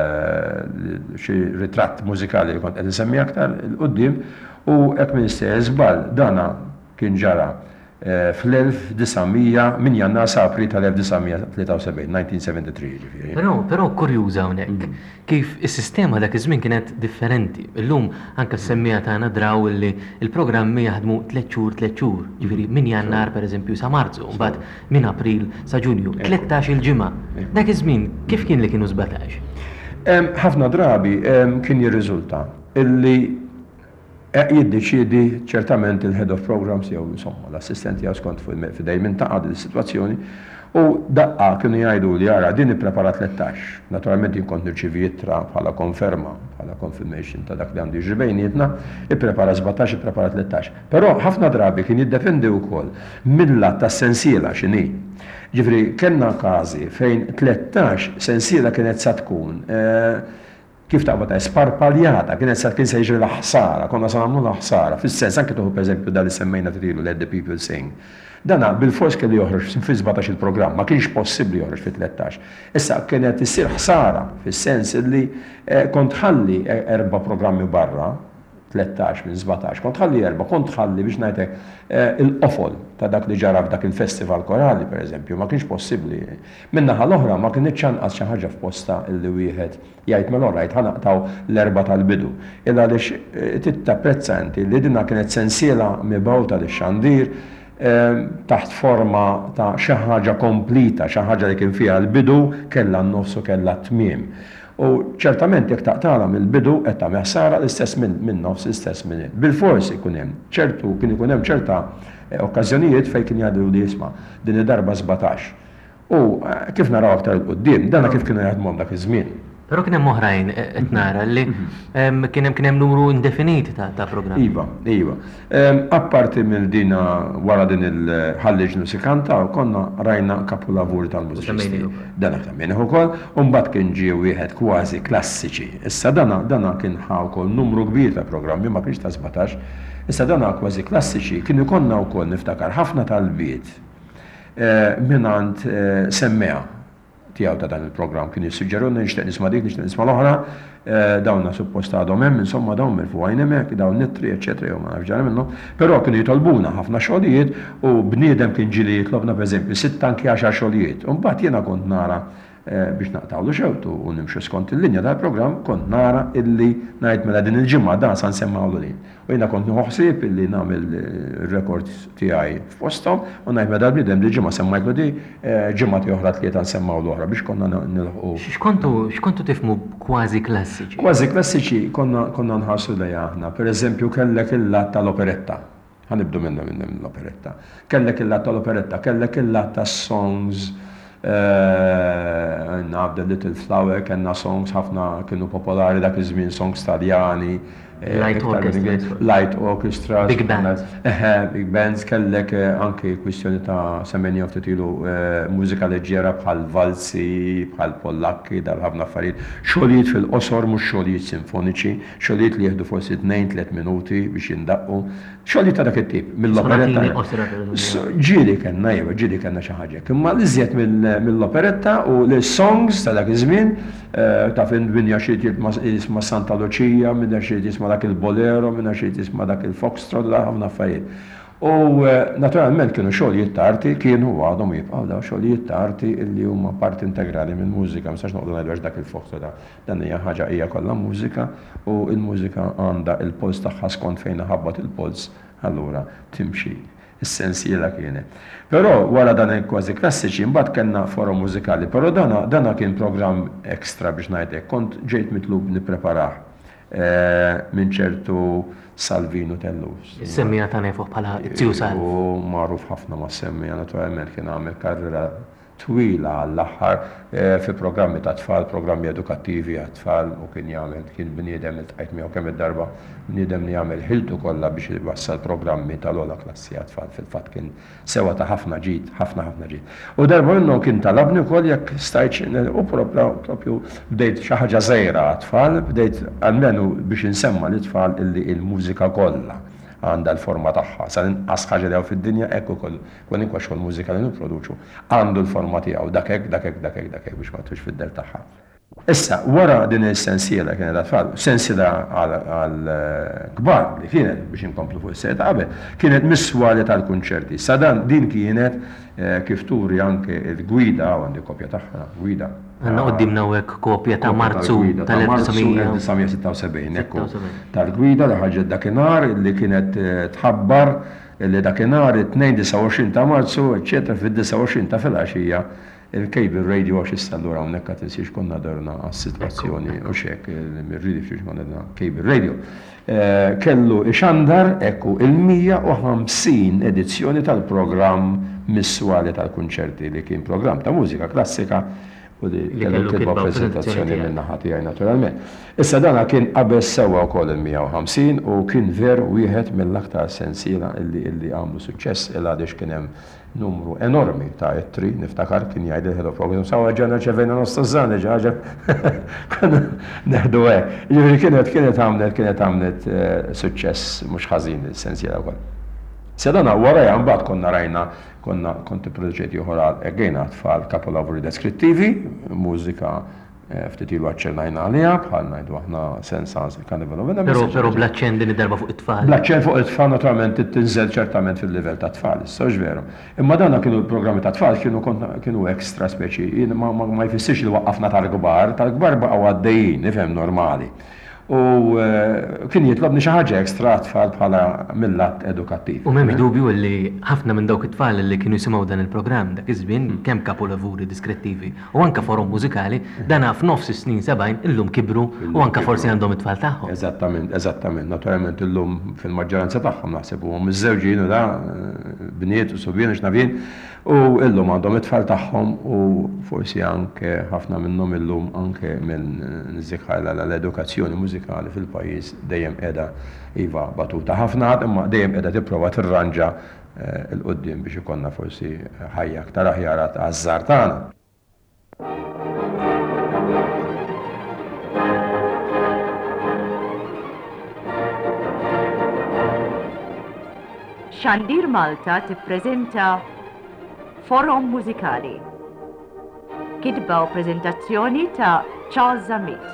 S3: xi ritratt mużikali li kont qed insemmi aktar il-qudiem u hekk minn żball dana kien ġara fl-1900 min jannar sa April tal-1973, 1973 ġifieri.
S2: Però kurjuża hawnhekk kif is-sistema dak iż-żmien kienet differenti. Illum anke s-semmija tagħna draw li l-programmi jaħdmu 3 xhur, ġifieri min jannar pereżempju sa Marzu, mbagħad minn April sa Ġunju, 13 il-ġimgħa. Dak iż-żmien kif kien li kienu 17?
S3: Ħafna drabi kien jirriżulta illi jiddeċiedi ċertament il-head of programs jew insomma l-assistenti jew skont fidej minn taqgħod il-sitwazzjoni u daqqa kienu jgħidu li ara din ipprepara 13. Naturalment jien kont nirċievi ittra bħala konferma, bħala confirmation ta' dak li għandu jiġri bejnietna, ipprepara 17, ipprepara 13. Però ħafna drabi kien jiddependi wkoll mill-lat tas-sensiela x'inhi. Ġifri kellna każi fejn 13 sensiela kienet sa tkun kif taqbad sparpaljata, kien se jiġri l-ħsara, konna sa nagħmlu l-ħsara, fis-sens anke tuħu pereżempju dan li semmejna trilu Let the People Sing. Dana bil-fors kelli joħroġ fi 17 il-programm, ma kienx possibbli joħroġ fi 13. Issa kienet issir ħsara fis-sens li kont ħalli 4 programmi barra, 13 minn 17, kont ħalli 4, kont ħalli biex ngħidlek il-qofol ta' dak li ġara f'dak il-festival korali pereżempju, ma kienx possibbli. Min-naħa l-oħra ma kienx ċanqas xi ħaġa f'posta illi wieħed jgħid mel-orajt ħanaqtaw l-4 tal-bidu. Illa għaliex titapprezza inti li dinha kienet sensiela mibgħuta lix-xandir taħt forma ta' xi ħaġa komplita, xi ħaġa li kien fiha l-bidu kellha n-nofs u kellha t-tmiem. U ċertament jekk taqtala mill-bidu qed tagħmel ħsara l-istess minn nofs l-istess minn bil-forsi kien hemm kien ikun hemm ċerta okkażjonijiet fejn kien jgħidu li jisma' din id-darba 17. U kif naraw aktar il-qudiem, dana kif kienu jaħdmuhom dak iż-żmien.
S2: Però kien hemm oħrajn qed nara li kien hemm numru indefiniti ta' programmi.
S3: Iva. Apparti mill dina wara din il-ħalliġ nusikanta konna rajna kapulavur tal-mużiċisti. Dana temmejn ukoll, u mbagħad kien ġie wieħed kważi klassiċi. Issa dana kien ħawkoll numru kbir ta' programmi ma kienx ta' 17. Issa dana kważi klassiċi kienu konna wkoll niftakar ħafna tal-biet minant semmea tiegħu ta' dan il-programm kien jissuġġeruna nixtieq nisma' dik, nixtieq nisma' l-oħra, dawna suppost għadhom hemm, insomma dawn mirfu għajn hemmhekk, dawn nittri, eċetera, jew ma nafx ġara minnhom, però kienu jitolbuna ħafna xogħlijiet u bniedem kien ġieli jitlobna pereżempju 6 anki 10 xogħlijiet. U mbagħad jiena kont nara biex naqtawlu xewtu u nimxu skont il-linja tal-programm kont nara illi ngħid mela din il-ġimgħa dan sa nsemmawlu lin. U jiena kont nieħoħsieb illi nagħmel ir-records tiegħi f'posthom u ngħid mela bniedem li ġimgħa semmajtlu di ġimgħa oħra tlieta nsemmaw l-oħra biex konna nilħqu.
S2: X'kontu tifhmu kważi klassiċi?
S3: Kważi klassiċi konna nħarsu lejha aħna. Pereżempju kellek il-lat tal-operetta. Ħanibdu minnha l-operetta. Kellek il-lat tal-operetta, kellek il-lat tas-songs The Little Flower, kellna songs ħafna kienu popolari dak iż-żmien, songs Taljani, light orchestra,
S2: big bands.
S3: Big bands kellek anke kwistjoni ta' semmenja ftit ilu mużika leġġera bħal valsi, bħal pollakki, dal ħafna affarijiet. Xogħlijiet fil-qosor mhux xogħlijiet sinfoniċi, xogħlijiet li jieħdu forsi 2-3 minuti biex jindaqqu. Xogħlijiet ta' dak it-tip mill-operetta. Ġieli kellna xi ħaġa. Imma l-iżjed mill-operetta u l-songs ta' dak iż-żmien ta' fin binja xi jisma' Santa Lucia, minna xi jisma' dak il-bolero, minna xi jisma' dak il-foxtrot, ħafna affarijiet. U naturalment kienu xogħlijiet ta' arti, kienu għadhom jibqgħu daw xogħlijiet ta' arti li huma parti integrali minn mużika, ma sax noqgħdu ngħidu dak il-foxtrot. Dan hija ħaġa hija kollha mużika u l-mużika għandha il-pols tagħha skont fejn ħabbat il-pols, allura timxi. Is-sensiela kienet. Però wara dan kważi klassiċi mbagħad kellna forum mużikali, però dana kien programm ekstra biex ngħidlek, kont ġejt mitlub nippreparah minn ċertu Salvino Tellus.
S2: Is-semmija ta' nefuh bħala Tiju Salv.
S3: U magħruf ħafna ma' semmija naturalment kien għamel karriera twila għall-aħħar fi programmi ta' tfal, programmi edukattivi għat tfal u kien bniedem il-tqajt miegħu kemm id-darba bniedem li jagħmel ħiltu kollha biex iwassal programmi tal-ogħla klassi għat tfal fil-fatt kien sewa ta' ħafna ġid. U darba minnhom kien talabni wkoll jekk stajtx u propju bdejt xi ħaġa żgħira għat tfal, bdejt almenu biex insemma lit-tfal illi il-mużika kollha għandha l-forma tagħha. Sa inqas ħaġa li hawn fid-dinja hekk ukoll kwalinkwa xogħol mużika li nipproduċu għandu l-forma tiegħu dak hekk biex ma tux fid-del tagħha. Issa, wara din il-sensiela kienet għatfall, sensiela għal-kbar li kienet biex inkomplu fuq is-seta qabel, kienet miswali tal-kunċerti. Sadan din kienet kif turi anke il-gwida, għandi kopja tagħha, gwida.
S2: Għanna qoddimna hekk kopja ta' Marzu
S3: tal-1976, tal-gwida li ħaġet dakinhar li kienet tħabbar li dakinhar it-29 ta' Marzu, eċċetera, fid-29 ta' filgħaxija il-cable radio għax istallura hawnhekk qed insiex konna darna għas-sitwazzjoni u xek mirridi fiex konna darna cable radio. Kellu ixandar ekku il-150 edizzjoni tal-programm misswali tal-kunċerti li kien programm ta' mużika klassika u li kellu kitba prezentazzjoni minn naħa tiegħi naturalment. Issa dana kien qabel sewwa wkoll il-150 u kien ver wieħed mill-aktar sensiela illi għamlu suċċess il għadix kien hemm numru enormi ta' ettri, niftakar kien jgħid il-Hello Program, sawa ġana ċevejna nostazzani ġaġa, neħdu għek. Ġivri kienet għamlet suċċess mux ħażin il-sensiela wkoll. Sedana wara mbagħad konna rajna konti proġetti oħra għejna tfal kapolavori deskrittivi, mużika ftit ilu għaċċernajna għalija, bħal ngħidu aħna Sensans il-Carnival of Venice.
S2: Però blaċċen din id-darba fuq it-tfal.
S3: Blaċċen fuq it-tfal naturalment tinżel ċertament fil-livell ta' tfal, issa veru. Imma dana kienu l-programmi ta' tfal kienu ekstra speċi, ma jfissirx li waqqafna tal-kbar baqgħu għaddejjin, nifhem normali. U kien jitlobni xi ħaġa ekstra tfal bħala mill-lat edukattiv.
S2: U m'hemmx dubju li ħafna minn dawk it-tfal li kienu jisimgħu dan il-programm dak iż-żmien kemm kapolavuri diskrettivi u anke forum mużikali dan f'nofs is-snin 70 illum kibru u anke forsi għandhom it-tfal tagħhom.
S3: Eżattament. Naturalment illum fil-maġġoranza tagħhom naħsebuhom iż-żewġin u da bniet u subien u x'nafin u illum għandhom it-tfal tagħhom u forsi anke ħafna minnhom illum anke minn niżikħala l-edukazzjoni mużikali fil-pajjiż dejjem qiegħda iva batuta ħafna imma dejjem qiegħda tipprova tirranġa l-qudiem biex ikollna forsi ħajja aktar aħjar għaż-żgħar tagħna.
S9: Xandir Malta tippreżenta Forum Mużikali. Kitba u preżentazzjoni ta' Charles Zamit.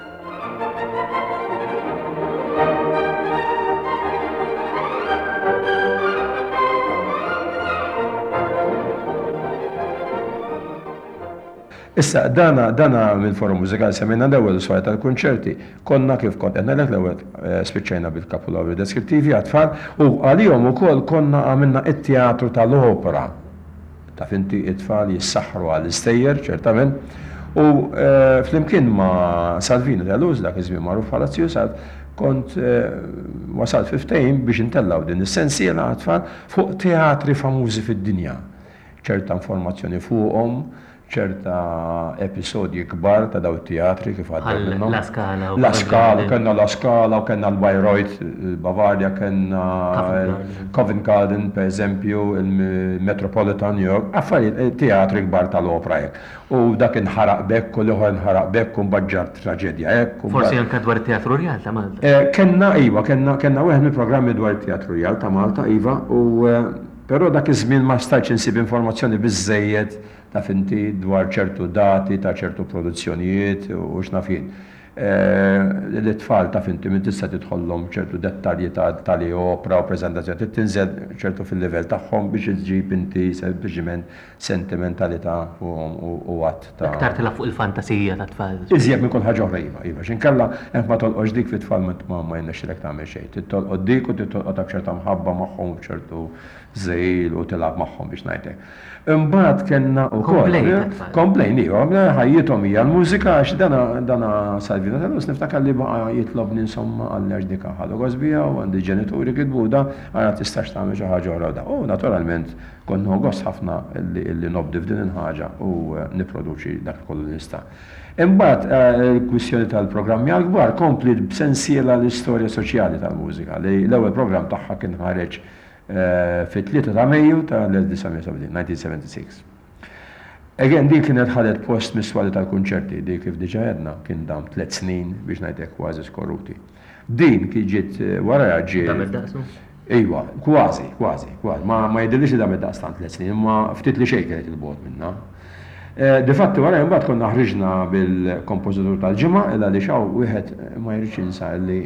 S3: Issa, dana mill-forum mużikali semmejna l-ewwel swara tal-kunċerti, konna kif kont qedna l-ewwel spiċċajna bil-kapolavri deskrittivi għat-tfal u għalihom ukoll konna għamilna it-teatru tal-opera. Taf inti it-tfal jissaħħru għall-istejjer ċertament u flimkien ma' Salvino Deluz dak iż-żmien magħruf bħala Zio Salv kont wasalt 15 biex intellaw din is-sensiela għat-tfal fuq teatri famużi fid-dinja. ċerta informazzjoni fuqhom, ċerta episodji kbar ta' daw teatri kif għaddem minnhom. La Scala, kellna La Scala u kellna l-Bayreuth, Bavaria, kellna Covent Garden, per eżempju, il-Metropolitan New York, affarijiet teatri kbar tal-opera hekk. U dak inħaraq bekk u l-ieħor inħaraq bekk u mbaġġar traġedja hekk.
S2: Forsi anke dwar it-Teatru Rjal ta' Malta.
S3: Kenna wieħed mill-programmi dwar it-Teatru Rjal ta' Malta, iva, u però dak iż-żmien ma stajtx insib informazzjoni biżżejjed taf inti dwar ċertu dati ta' ċertu produzzjonijiet u x'nafin. L-tfal taf inti minn tista' tidħollhom ċertu dettalji tal opera u preżentazzjoni tinżel ċertu fil-livell tagħhom biex iġġib inti sempliċiment sentimentalità u għatt ta'
S2: aktar tilha fuq il-fantasija tat-tfal.
S3: Iżjed minn kull ħaġa oħra iva, x'inkella hekk ma tolqox dik fit-tfal ma jnexxilek tagħmel xejn. Titolqod dik u titolqod b'ċerta mħabba magħhom u b'ċertu żejl u tilab magħhom biex ngħidlek. Imbagħad kellna wkoll komplejn iva, ħajjithom hija l-mużika għax dana Salvino Deluz niftakar li baqa' jitlobni insomma għall dik ħadu għożbija u għandi ġenituri kitbu da għara tistax tagħmel xi ħaġa oħra da. U naturalment konna gost ħafna li nobdi f'din il-ħaġa u nipproduċi dak kollu nista'. Imbagħad il-kwistjoni tal-programmi għal-kbar kompli b'sensiela l-istorja soċjali tal-mużika li l-ewwel programm tagħha kien ħareġ fit-3 ta' Mejju tal-1976. Again, dik kienet ħadet post miswali tal-kunċerti, dik kif diġa għedna kien dam 3 snin biex ngħidlek kważi skorruti. Din kien ġiet wara ġiet. Ejwa, kważi. Ma jidillix li dam id-daqs tant 3 snin, imma ftit li xejn kienet il-bot minna. Difatti wara mbagħad konna ħriġna bil-kompożitur tal-ġimgħa illa li xaw wieħed ma jridx jinsa li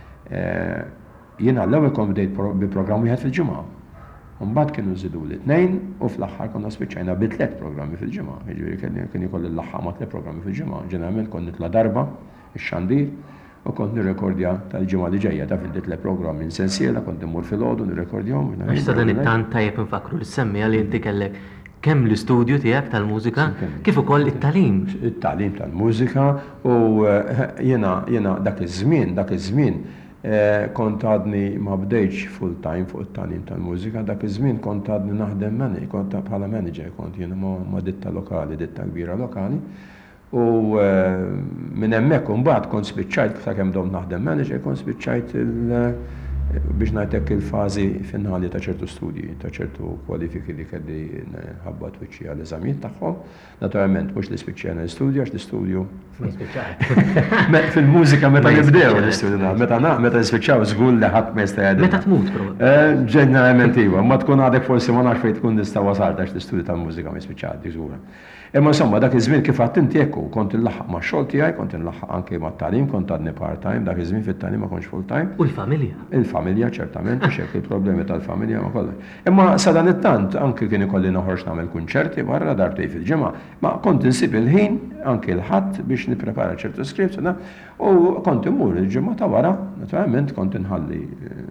S3: jiena l-ewwel kont bdejt bi programm wieħed fil-ġimgħa. Mbagħad kienu żidu li tnejn u fl-aħħar konna spiċċajna bi 3 programmi fil-ġimgħa. Jiġifieri kien ikolli l-aħħar ma' 3 programmi fil-ġimgħa. Ġeneralment kont nitla' darba ix-xandir u kont nirrekordja tal-ġimgħa li ġejja ta' fil-3 programmi sensiela kont immur fil-għodu nirrekordjahom.
S2: Għax ta' dan it-tant tajjeb infakru li semmi li inti kellek kemm l-istudju tiegħek tal-mużika kif ukoll it-talim.
S3: It-talim tal-mużika u jiena dak iż-żmien kont għadni ma bdejtx full-time fuq it-talim tal-mużika, dak iż-żmien kont għadni naħdem kont bħala manager, kont jiena ma ditta lokali, ditta kbira lokali. U minn hemmhekk imbagħad kont spiċċajt sakemm dom naħdem manager, kont spiċċajt biex ngħidlek il-fażi finali ta' ċertu studji, ta' ċertu kwalifiki li kelli nħabba twiċċi għall-eżamijiet tagħhom. Naturalment mhux li spiċċjana l-istudju għax l-istudju fil-mużika meta nibdew l-istudju, meta nispiċċaw żgur li ħadd ma jista' jgħidilna.
S2: Meta tmut probabli.
S3: Ġeneralment iva, ma tkun għadek forsi ma nafx fejn tkun tista' wasalt għax l-istudju tal-mużika ma jispiċċaw dik żgura. Imma insomma dak iż-żmien kif għadt inti ekku, kont inlaħħaq ma' xogħol tiegħi, kont inlaħħaq anke mat-tagħlim, kont għadni part-time, dak iż-żmien fit-tagħlim ma kontx full-time.
S2: U l-familja.
S3: Il-familja ċertament, biex hekk il-problemi tal-familja ma kollox. Imma sa dan it-tant anke kien ikolli noħorġ nagħmel kunċerti barra darbtej fil-ġimgħa, ma kont insib il-ħin anke l-ħadd biex nipprepara ċertu scripts u kont immur il-ġimgħa ta' wara, naturalment kont inħalli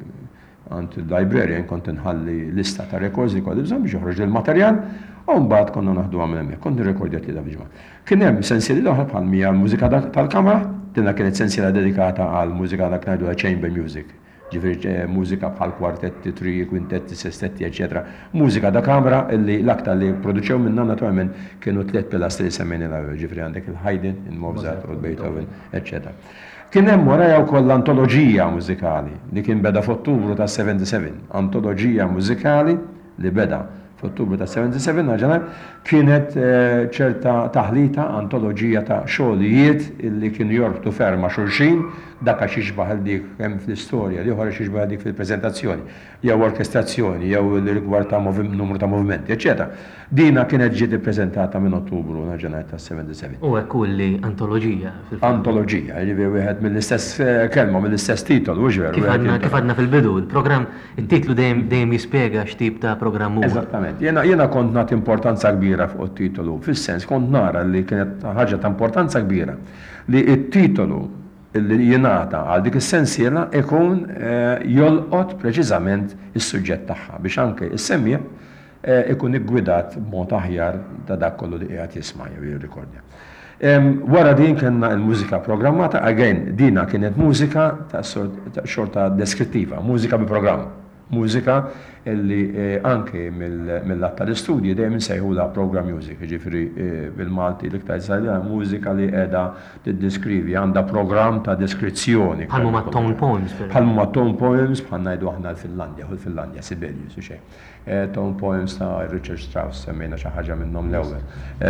S3: għand il-librarian kont inħalli lista ta' records li kolli bżonn biex joħroġ il-materjal u mbagħad konna naħdu għamel hemmhekk, kont nirrekordjat li ġimgħa. Kien hemm sensieli l-oħra bħal mija mużika tal-kamra, dinha kienet sensiela dedikata għal mużika dak ngħidu chamber music. Ġifieri mużika bħal kwartetti, tri, kwintetti, sestetti, eċetera. Mużika da kamra li l-aktar li produċew minnha naturalment kienu 3 pilastri li semmejni l-ewwel, ġifieri għandek il-Haydn, il-Mozart u l-Beethoven, eċetera. Kien hemm warajja wkoll antoloġija mużikali li kien beda f'Ottubru ta' 77, antoloġija mużikali li beda f'Ottubru ta' 77 ġener kienet ċerta taħlita antoloġija ta' xogħlijiet illi kienu jorbtu ferma xulxin dak għax jixbaħ dik hemm fl-istorja li oħra jixbaħ dik fil-preżentazzjoni, jew orkestrazzjoni, jew l-rigward ta' numru ta' movimenti, eċetera. Dina kienet ġiet ippreżentata minn Ottubru ġener ta' 77.
S2: U hekk li antoloġija fil-fatt.
S3: Antoloġija, jiġifieri wieħed mill-istess kelma, mill-istess titolu, mhux veru.
S2: Kif għadna fil-bidu, il-programm, it-titlu dejjem jispjega x'tip ta' programm huwa.
S3: Eżattament. Jiena kont nagħti importanza kbira fuq it-titolu, fis-sens kont nara li kienet ħaġa ta' importanza kbira li t-titolu li jingħata għal dik is-sensiela ikun jolqot preċiżament is-suġġett tagħha biex anke is-semmija ikun iggwidat b'mod aħjar ta' dak kollu li qiegħed jisma' jew jirrikordja. Wara din kellna l-mużika programmata, again dina kienet mużika ta' xorta deskrittiva, mużika bi programm. Mużika illi anke mill-att tal-istudji dejjem insejħula program music, ġifri bil-Malti l-iktar żgħira mużika li qiegħda tiddeskrivi għandha programm ta' deskrizzjoni.
S2: Bħalma ma' tone poems.
S3: Bħalma ma' tone poems bħal ngħidu aħna l-Finlandja u l-Finlandja Sibelius u xejn. Tone poems ta' Richard Strauss semmejna xi ħaġa minnhom l-ewwel.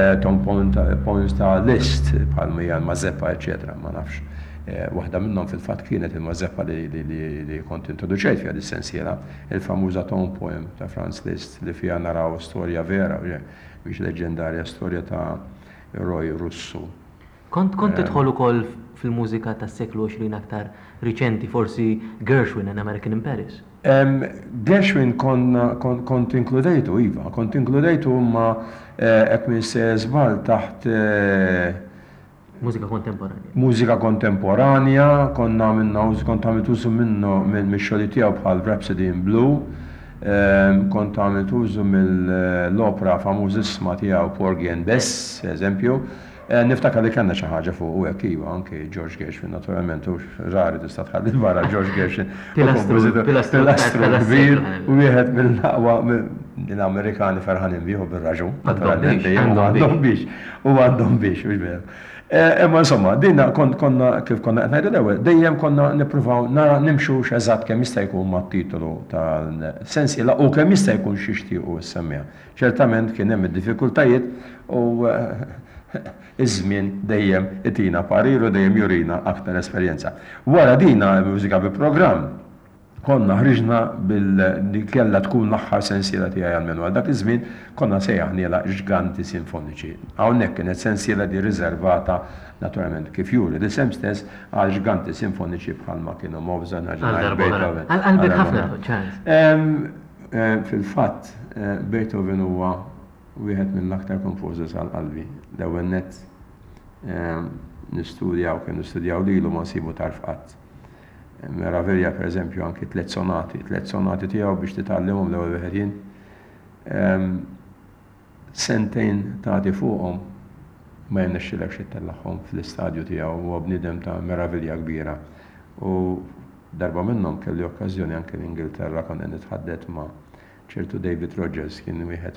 S3: Tone poems ta' Liszt bħalma hija Mazeppa eċetera, ma nafx. Waħda minnhom fil-fatt kienet il-Mazeppa li kont introduċejt fiha l-sensiela, il-famuża tone poem ta' Franz Liszt li fiha naraw storja vera, biex leġendarja storja ta' eroj Russu.
S2: Kont tidħol ukoll fil-mużika tas-seklu 20 aktar riċenti, forsi Gershwin and American in Paris.
S3: Gershwin kont inkludejtu, iva, kont inkludejtu ma hekk minn se żball taħt
S2: Mużika kontemporanja.
S3: Mużika kontemporanja, konna kont għamilt użu minnu mill-xogħli tiegħu bħal Rhapsody in Blue, kont għamilt użu mill-opera famużissima tiegħu Porgy and Bess, eżempju. Niftakar li kellna xi ħaġa fuq u hekk iva anke George Gershwin, naturalment u rari tista' tħalli barra George Gershwin. Pilastru kbir u wieħed mill-aqwa l-Amerikani ferħanin bieħu bir-raġun. Għandhom biex, imma insomma, dinna kif konna qed ngħidu l-ewwel, dejjem konna nippruvaw nimxu x'eżatt kemm jista' jkun mat-titolu tal-sensiela u kemm jista' jkun xi xtiequ issemmija. Ċertament kien hemm id-diffikultajiet u iż-żmien dejjem itina pariru dejjem jurina aktar esperjenza. Wara dina mużika bi programm konna ħriġna li kella tkun l-aħħar sensiela tiegħi għal-menwal. Dak iż-żmien konna sejjaħniela Ġganti Sinfoniċi. Hawnhekk kienet sensiela di riservata naturalment kif juri l-isem stess għal Ġganti Sinfoniċi bħalma kienu Mozart, Beethoven.
S2: Għal-qalbek ħafna, Charles.
S3: Fil-fatt, Beethoven huwa wieħed mill-aktar composers għal-qalbi. L-ewwel nett nistudjaw lilu ma nsibu tarf qatt. Meraviglia per eżempju anki tliet sonati tiegħu biex titgħallimhom l-ewwel wieħed jien. Sentejn tagħti fuqhom ma jennexxilekx ittellaħħom fl-istadju tiegħu huwa bniedem ta' meraviglia kbira. U darba minnhom kelli okkażjoni anke l-Ingilterra konna nitħaddet ma' ċertu David Rogers kien wieħed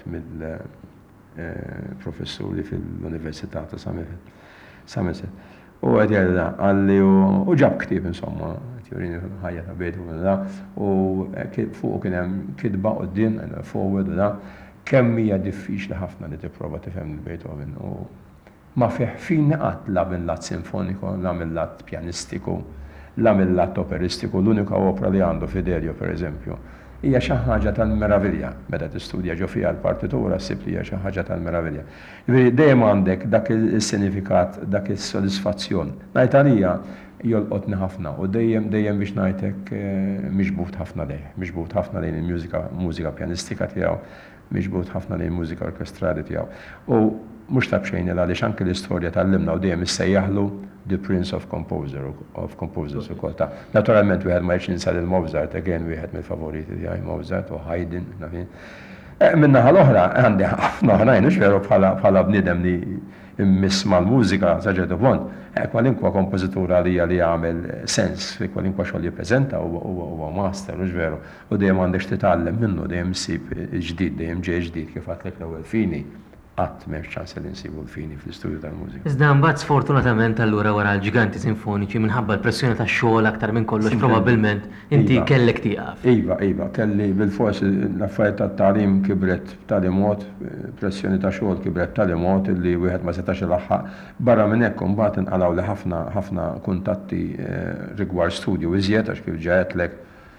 S3: mill-professuri fil-Università ta' Somerset. U għedjella għalli u ġab ktib insomma, teorini ħajja ta' Beethoven da, u fuq kien hemm kitba qudiem forward da, kemm hija diffiċli ħafna li tipprova tifhem Beethoven. U ma fih fin qatt la mill-lat sinfoniku, la mill-lat pjanistiku, la mill-lat operistiku, l-unika opera li għandu Fidelio per eżempju. Hija xi ħaġa tal-meravilja, meta tistudja ġo fiha l-partitura ssib li hija xi ħaġa tal-meravilja. Jiġifieri dejjem għandek dak is-sinifikat, dak is-sodisfazzjon. Ngħid għalija jolqotni ħafna u dejjem biex ngħidlek miġbud ħafna lejn il-mużika pjanistika tiegħu, miġbud ħafna lejn il-mużika orkestrali tiegħu. U mhux tabxejn għaliex anke l-istorja tal-limna u dejjem issejjaħlu The Prince of Composers ukoll ta'. Naturalment wieħed ma jridx jinsal il-Mozart, again wieħed mill-favoriti tiegħi Mozart u Haydn, nafin. Min-naħa l-oħra għandi ħafna oħrajn mhux veru bħala bniedem li immiss mal-mużika sa ċertu punt. Kwalinkwa kompożitura li jagħmel sens fi kwalinkwa xogħol jippreżenta huwa master mhux veru. U dejjem għandek titgħallem minnu, dejjem ssib ġdid, dejjem ġej ġdid kif għadlek l-ewwel fini. Qatt m'hemmx ċans li nsibu l-fini fl-istudju tal-mużika.
S2: Iżda mbagħad sfortunatament allura wara l-Ġganti Sinfoniċi minħabba l-pressjoni tax-xogħol aktar minn kollox probabbilment inti kellek tieqaf.
S3: Iva, kelli bil-forsi l-affarijiet tat-tagħlim kibret b'tali mod, pressjoni ta' xogħol kibret b'tali mod li wieħed ma setax ilaħħaq. Barra minn hekk imbagħad inqalgħu li ħafna kuntatti rigward studju iżjed għax kif ġetlek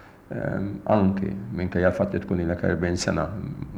S3: anke minkejja l-fatt li tkun ilek 40 sena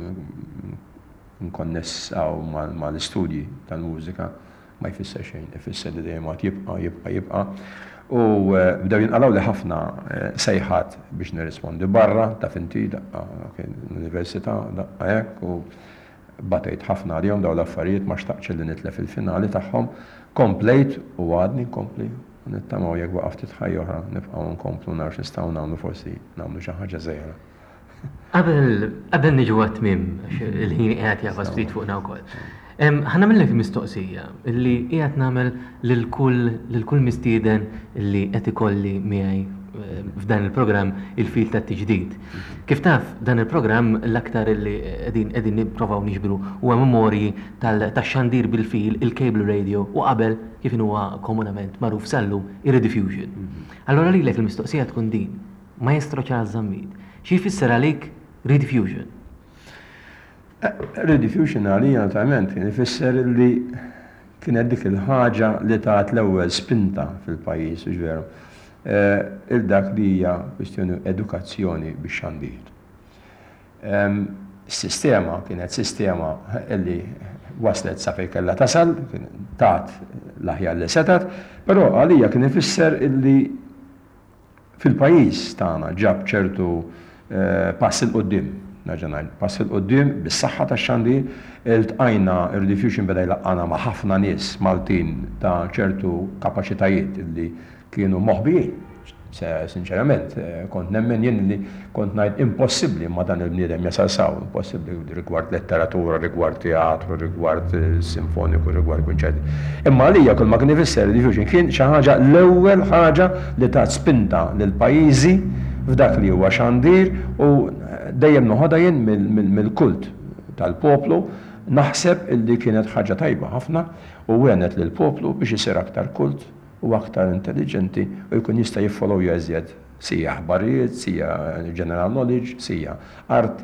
S3: nkonness mal-istudji tal-mużika ma jfisser xejn, ifisser li dejjem jibqa'. U bdew jinqalgħu li ħafna sejħat biex nirrispondi barra ta' finti l-università hekk u batejt ħafna għalihom dawn l-affarijiet ma xtaqx li nitlef il-finali tagħhom, komplejt u għadni nkompli nittamaw jekk waqaf titħajja oħra nibqgħu nkomplu nafx nistgħu nagħmlu forsi nagħmlu xi ħaġa żgħira.
S2: Qabel niġu għat-tmiem, il-ħin qiegħed jafas ftit fuqna wkoll. Ħanamillek mistoqsija illi qiegħed nagħmel lil kull mistieden illi qed ikolli miegħi f'dan il-programm il-fil tat-tiġdid. Kif taf dan il-programm l-aktar illi qegħdin nipprovaw niġbru huwa memorji tax-xandir bil-fil, il-cable radio u qabel kif huwa komunament magħruf sallu ir-rediffusion. Allura lilek il-mistoqsija tkun din, Maestro Charles Zammit, xi jfisser għalik rediffusion?
S3: Rediffusion għalija naturalment kien ifisser li kienet dik il-ħaġa li tat l-ewwel spinta fil-pajjiż u veru. Il-dak li hija kwistjoni edukazzjoni bix-xandir. Is-sistema kienet sistema li waslet sa fejn kellha tasal, tat l-aħjar li setat, però għalija kien ifisser illi fil-pajjiż tagħna ġab ċertu pass il-qoddim, pass il-qoddim bis-saħħa tax-xandir, iltqajna ir-rediffusion beda jlaqqana ma' ħafna nies Maltin ta' ċertu kapaċitajiet li kienu moħbijin. Sinċerament, kont nemmen jien li kont ngħid impossibbli ma dan il-bniedem jasalsaw, impossibbli rigward letteratura, rigward teatru, rigward sinfoniku, rigward kunċerti. Imma għalija kull ma kien ifisser rediffusion kien xi ħaġa l-ewwel ħaġa li tat spinta lil pajjiżi f'dak li huwa xandir u dejjem noħodha jien mill-kult tal-poplu naħseb illi kienet ħaġa tajba ħafna u għenet lill-poplu biex isir aktar kult u aktar intelligenti u jkun jista' jiffollow jeżjed sija ħbarijiet, sija general knowledge, sija arti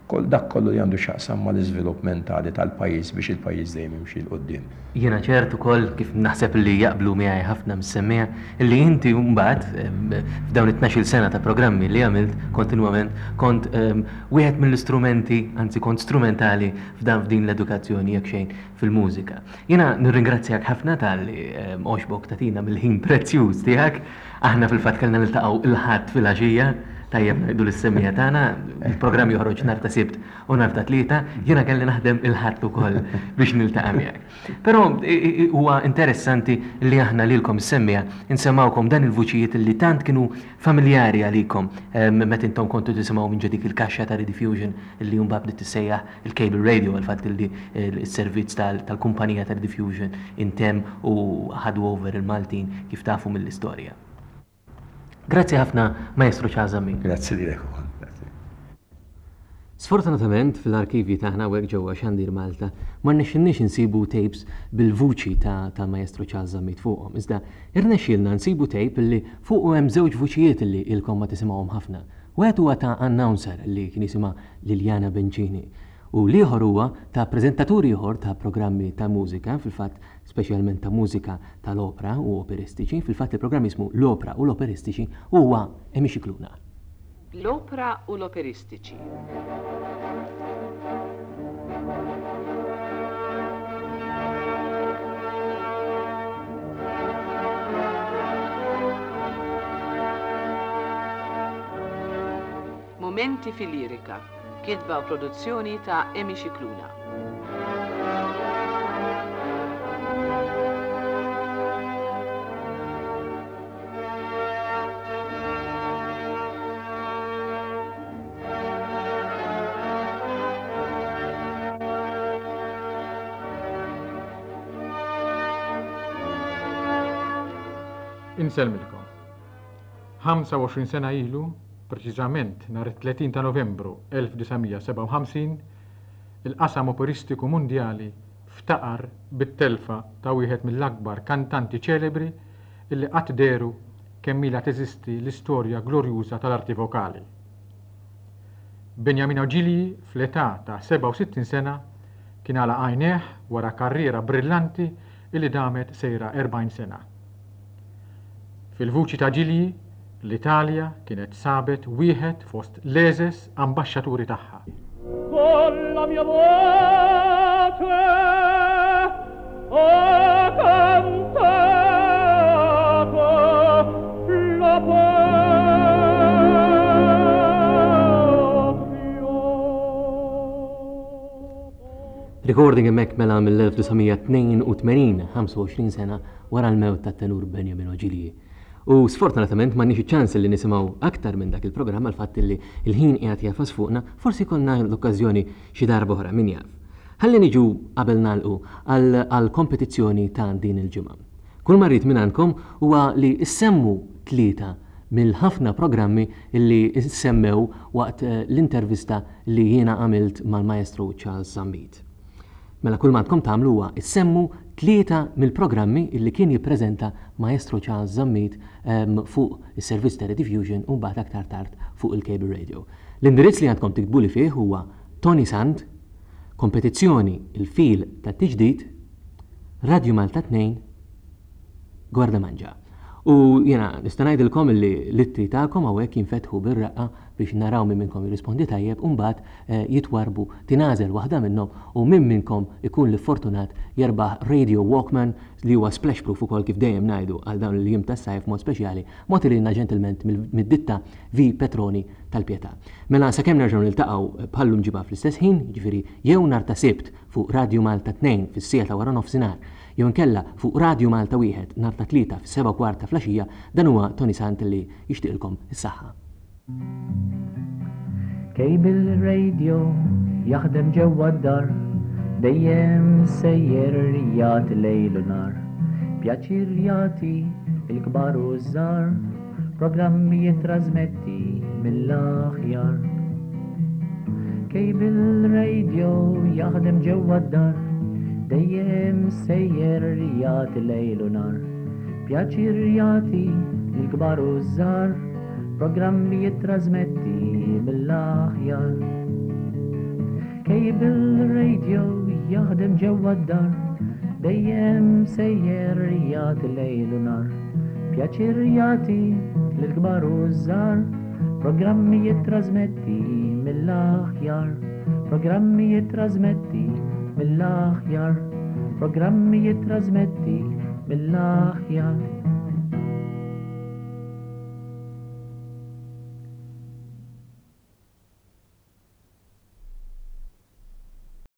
S3: dak kollu li għandu xaqsam ma l-iżvilupp mentali tal-pajjiż biex il-pajjiż dejjem jimxi l qudiem.
S2: Jiena ċert ukoll kif naħseb li jaqblu miegħi ħafna msemmija li inti mbagħad f'dawn it-12 sena ta' programmi li għamilt kontinwament kont wieħed mill-istrumenti, anzi kont strumentali f'din l-edukazzjoni jekk xejn fil-mużika. Jiena nirringrazzjak ħafna tal-li oxbok tatina mill-ħin prezzjuż tiegħek. Aħna fil-fatt kellna niltaqgħu il-ħadd fil-għaxija. Tajjeb ngħidu l-semmija tagħna, il-programm joħroġ nhar ta' Sibt u nhar ta' Tlieta, jiena kelli naħdem il-ħadd ukoll biex niltaqa' miegħek. Però huwa interessanti li aħna lilkom is-semmija insemawkom dan il-vuċijiet li tant kienu familjari għalikom meta intom kontu tisimgħu minn dik il-kaxxa ta' Rediffusion li mbagħad bdiet tissejjaħ il-cable radio għal fatt li s-servizz tal-kumpanija ta' Rediffusion intemm u ħadu over il-Maltin kif tafu mill-istorja. Grazzi ħafna, Maestro Charles Zammit.
S3: Grazzi lilek ukoll.
S2: Sfortunatament fil-arkivji taħna hekk ġewwa Xandir Malta ma rnexxinniex insibu tapes bil-vuċi ta' Maestro Charles Zammit fuqhom. Iżda irnexxielna nsibu tape li fuqu hemm żewġ vuċijiet li ilkom ma tisimgħuhom ħafna. Wieħed huwa ta' announcer li kien jisimha Liliana Bencini. U liħor huwa ta' preżentaturi ieħor ta' programmi ta' mużika, fil-fatt speċjalment ta' mużika tal-opera u operistiċi, fil-fatt il-programm jismu l-opera u l-operistiċi u huwa Emi Scicluna.
S4: L-opera u l-operistiċi. Momenti fil-lirika. Kitba u produzzjoni ta' Emi Scicluna.
S10: Inselmilkom. 25 sena ilu, preċiżament nhar 30 ta' Novembru 1957, il-qasam operistiku mondjali ftaqar bit-telfa ta' wieħed mill-akbar kantanti ċelebri illi qatt deru kemm ilha teżisti l-istorja glorjuża tal-arti vokali. Benjamin Ogilvy fl-età ta' 67 sena kien għala għajneħ wara karriera brillanti illi damet sejra 40 sena. Fil-vuċi ta' Ogilvy, l-Italja kienet sabet wieħed fost l-eżes ambaxxaturi tagħha. Kolla mia voce ho cantato la Recording hemmhekk mela mill-1982, 25 sena wara l-mewt tat-tenur Benjamin Ogilvy. U sfortunatament m'għandniex iċ-ċans li nisimgħu aktar minn dak il-programm għal fatt li l-ħin qiegħed jafas fuqna, forsi konna l-okkażjoni xi darba oħra min jaf. Ħalli niġu qabel nagħlqu għall kompetizzjoni ta' din il-ġimgħa. Kull ma rrid minn għandkom huwa li issemmu tlieta mill-ħafna programmi li issemmew waqt l-intervista li jiena għamilt mal-Maestro Charles Zammit. Mela kull ma għandkom tagħmlu huwa issemmu tlieta mill-programmi illi kien jippreżenta Maestro Charles Zammit fuq is-servizz ta' Rediffusion u mbagħad aktar tard fuq il-cable radio. L-indirizz li għandkom tiktbu li fih huwa Tony Sant, kompetizzjoni il-fil ta' tiġdid, Radio Malta 2, Gwarda Manġa. U jena nista' ngħidilkom li l-ittri tagħkom hawnhekk jinfetħu bir-raqqa biex naraw minn minnkom jirrispondi tajjeb u mbagħad jitwarbu tingħażel waħda minnhom u minn minnkom ikun li fortunat jerbaħ Radio Walkman li huwa splash proof ukoll kif dejjem ngħidu għal dawn il-jiem tas-sajf mod speċjali mod ilna ġentilment mid-ditta V Petroni tal-Pjetà. Mela sakemm nerġgħu niltaqgħu bħallu mġibha fl-istess ħin, jiġifieri jew nhar ta' Sibt fuq Radio Malta 2 fis-siegħa ta' wara nofsinhar, jew inkella fuq Radio Malta 1 nhar ta' Tlieta fis-7:15 flaxija, dan huwa Tony Sant li jixtieqilkom is-saħħa.
S11: Cable radio jaħdem ġewwa d-dar, dejjem sejjer rijat lejl u nar, pjaċir jagħti il-kbar u żgħar, programmi jittrażmetti mill-aħjar. Cable radio jaħdem ġewwa d-dar, dejjem sejjer rijat lejl u nar, pjaċir jagħti il-kbar u żgħar, programmi jittrażmetti mill-aħjar. كيبل راديو يخدم جوا الدار دايم سير رياض الليل ونار بياتشيرياتي للكبار والصغار programmi trasmetti mill-aħjar programmi trasmetti mill-aħjar programmi trasmetti mill-aħjar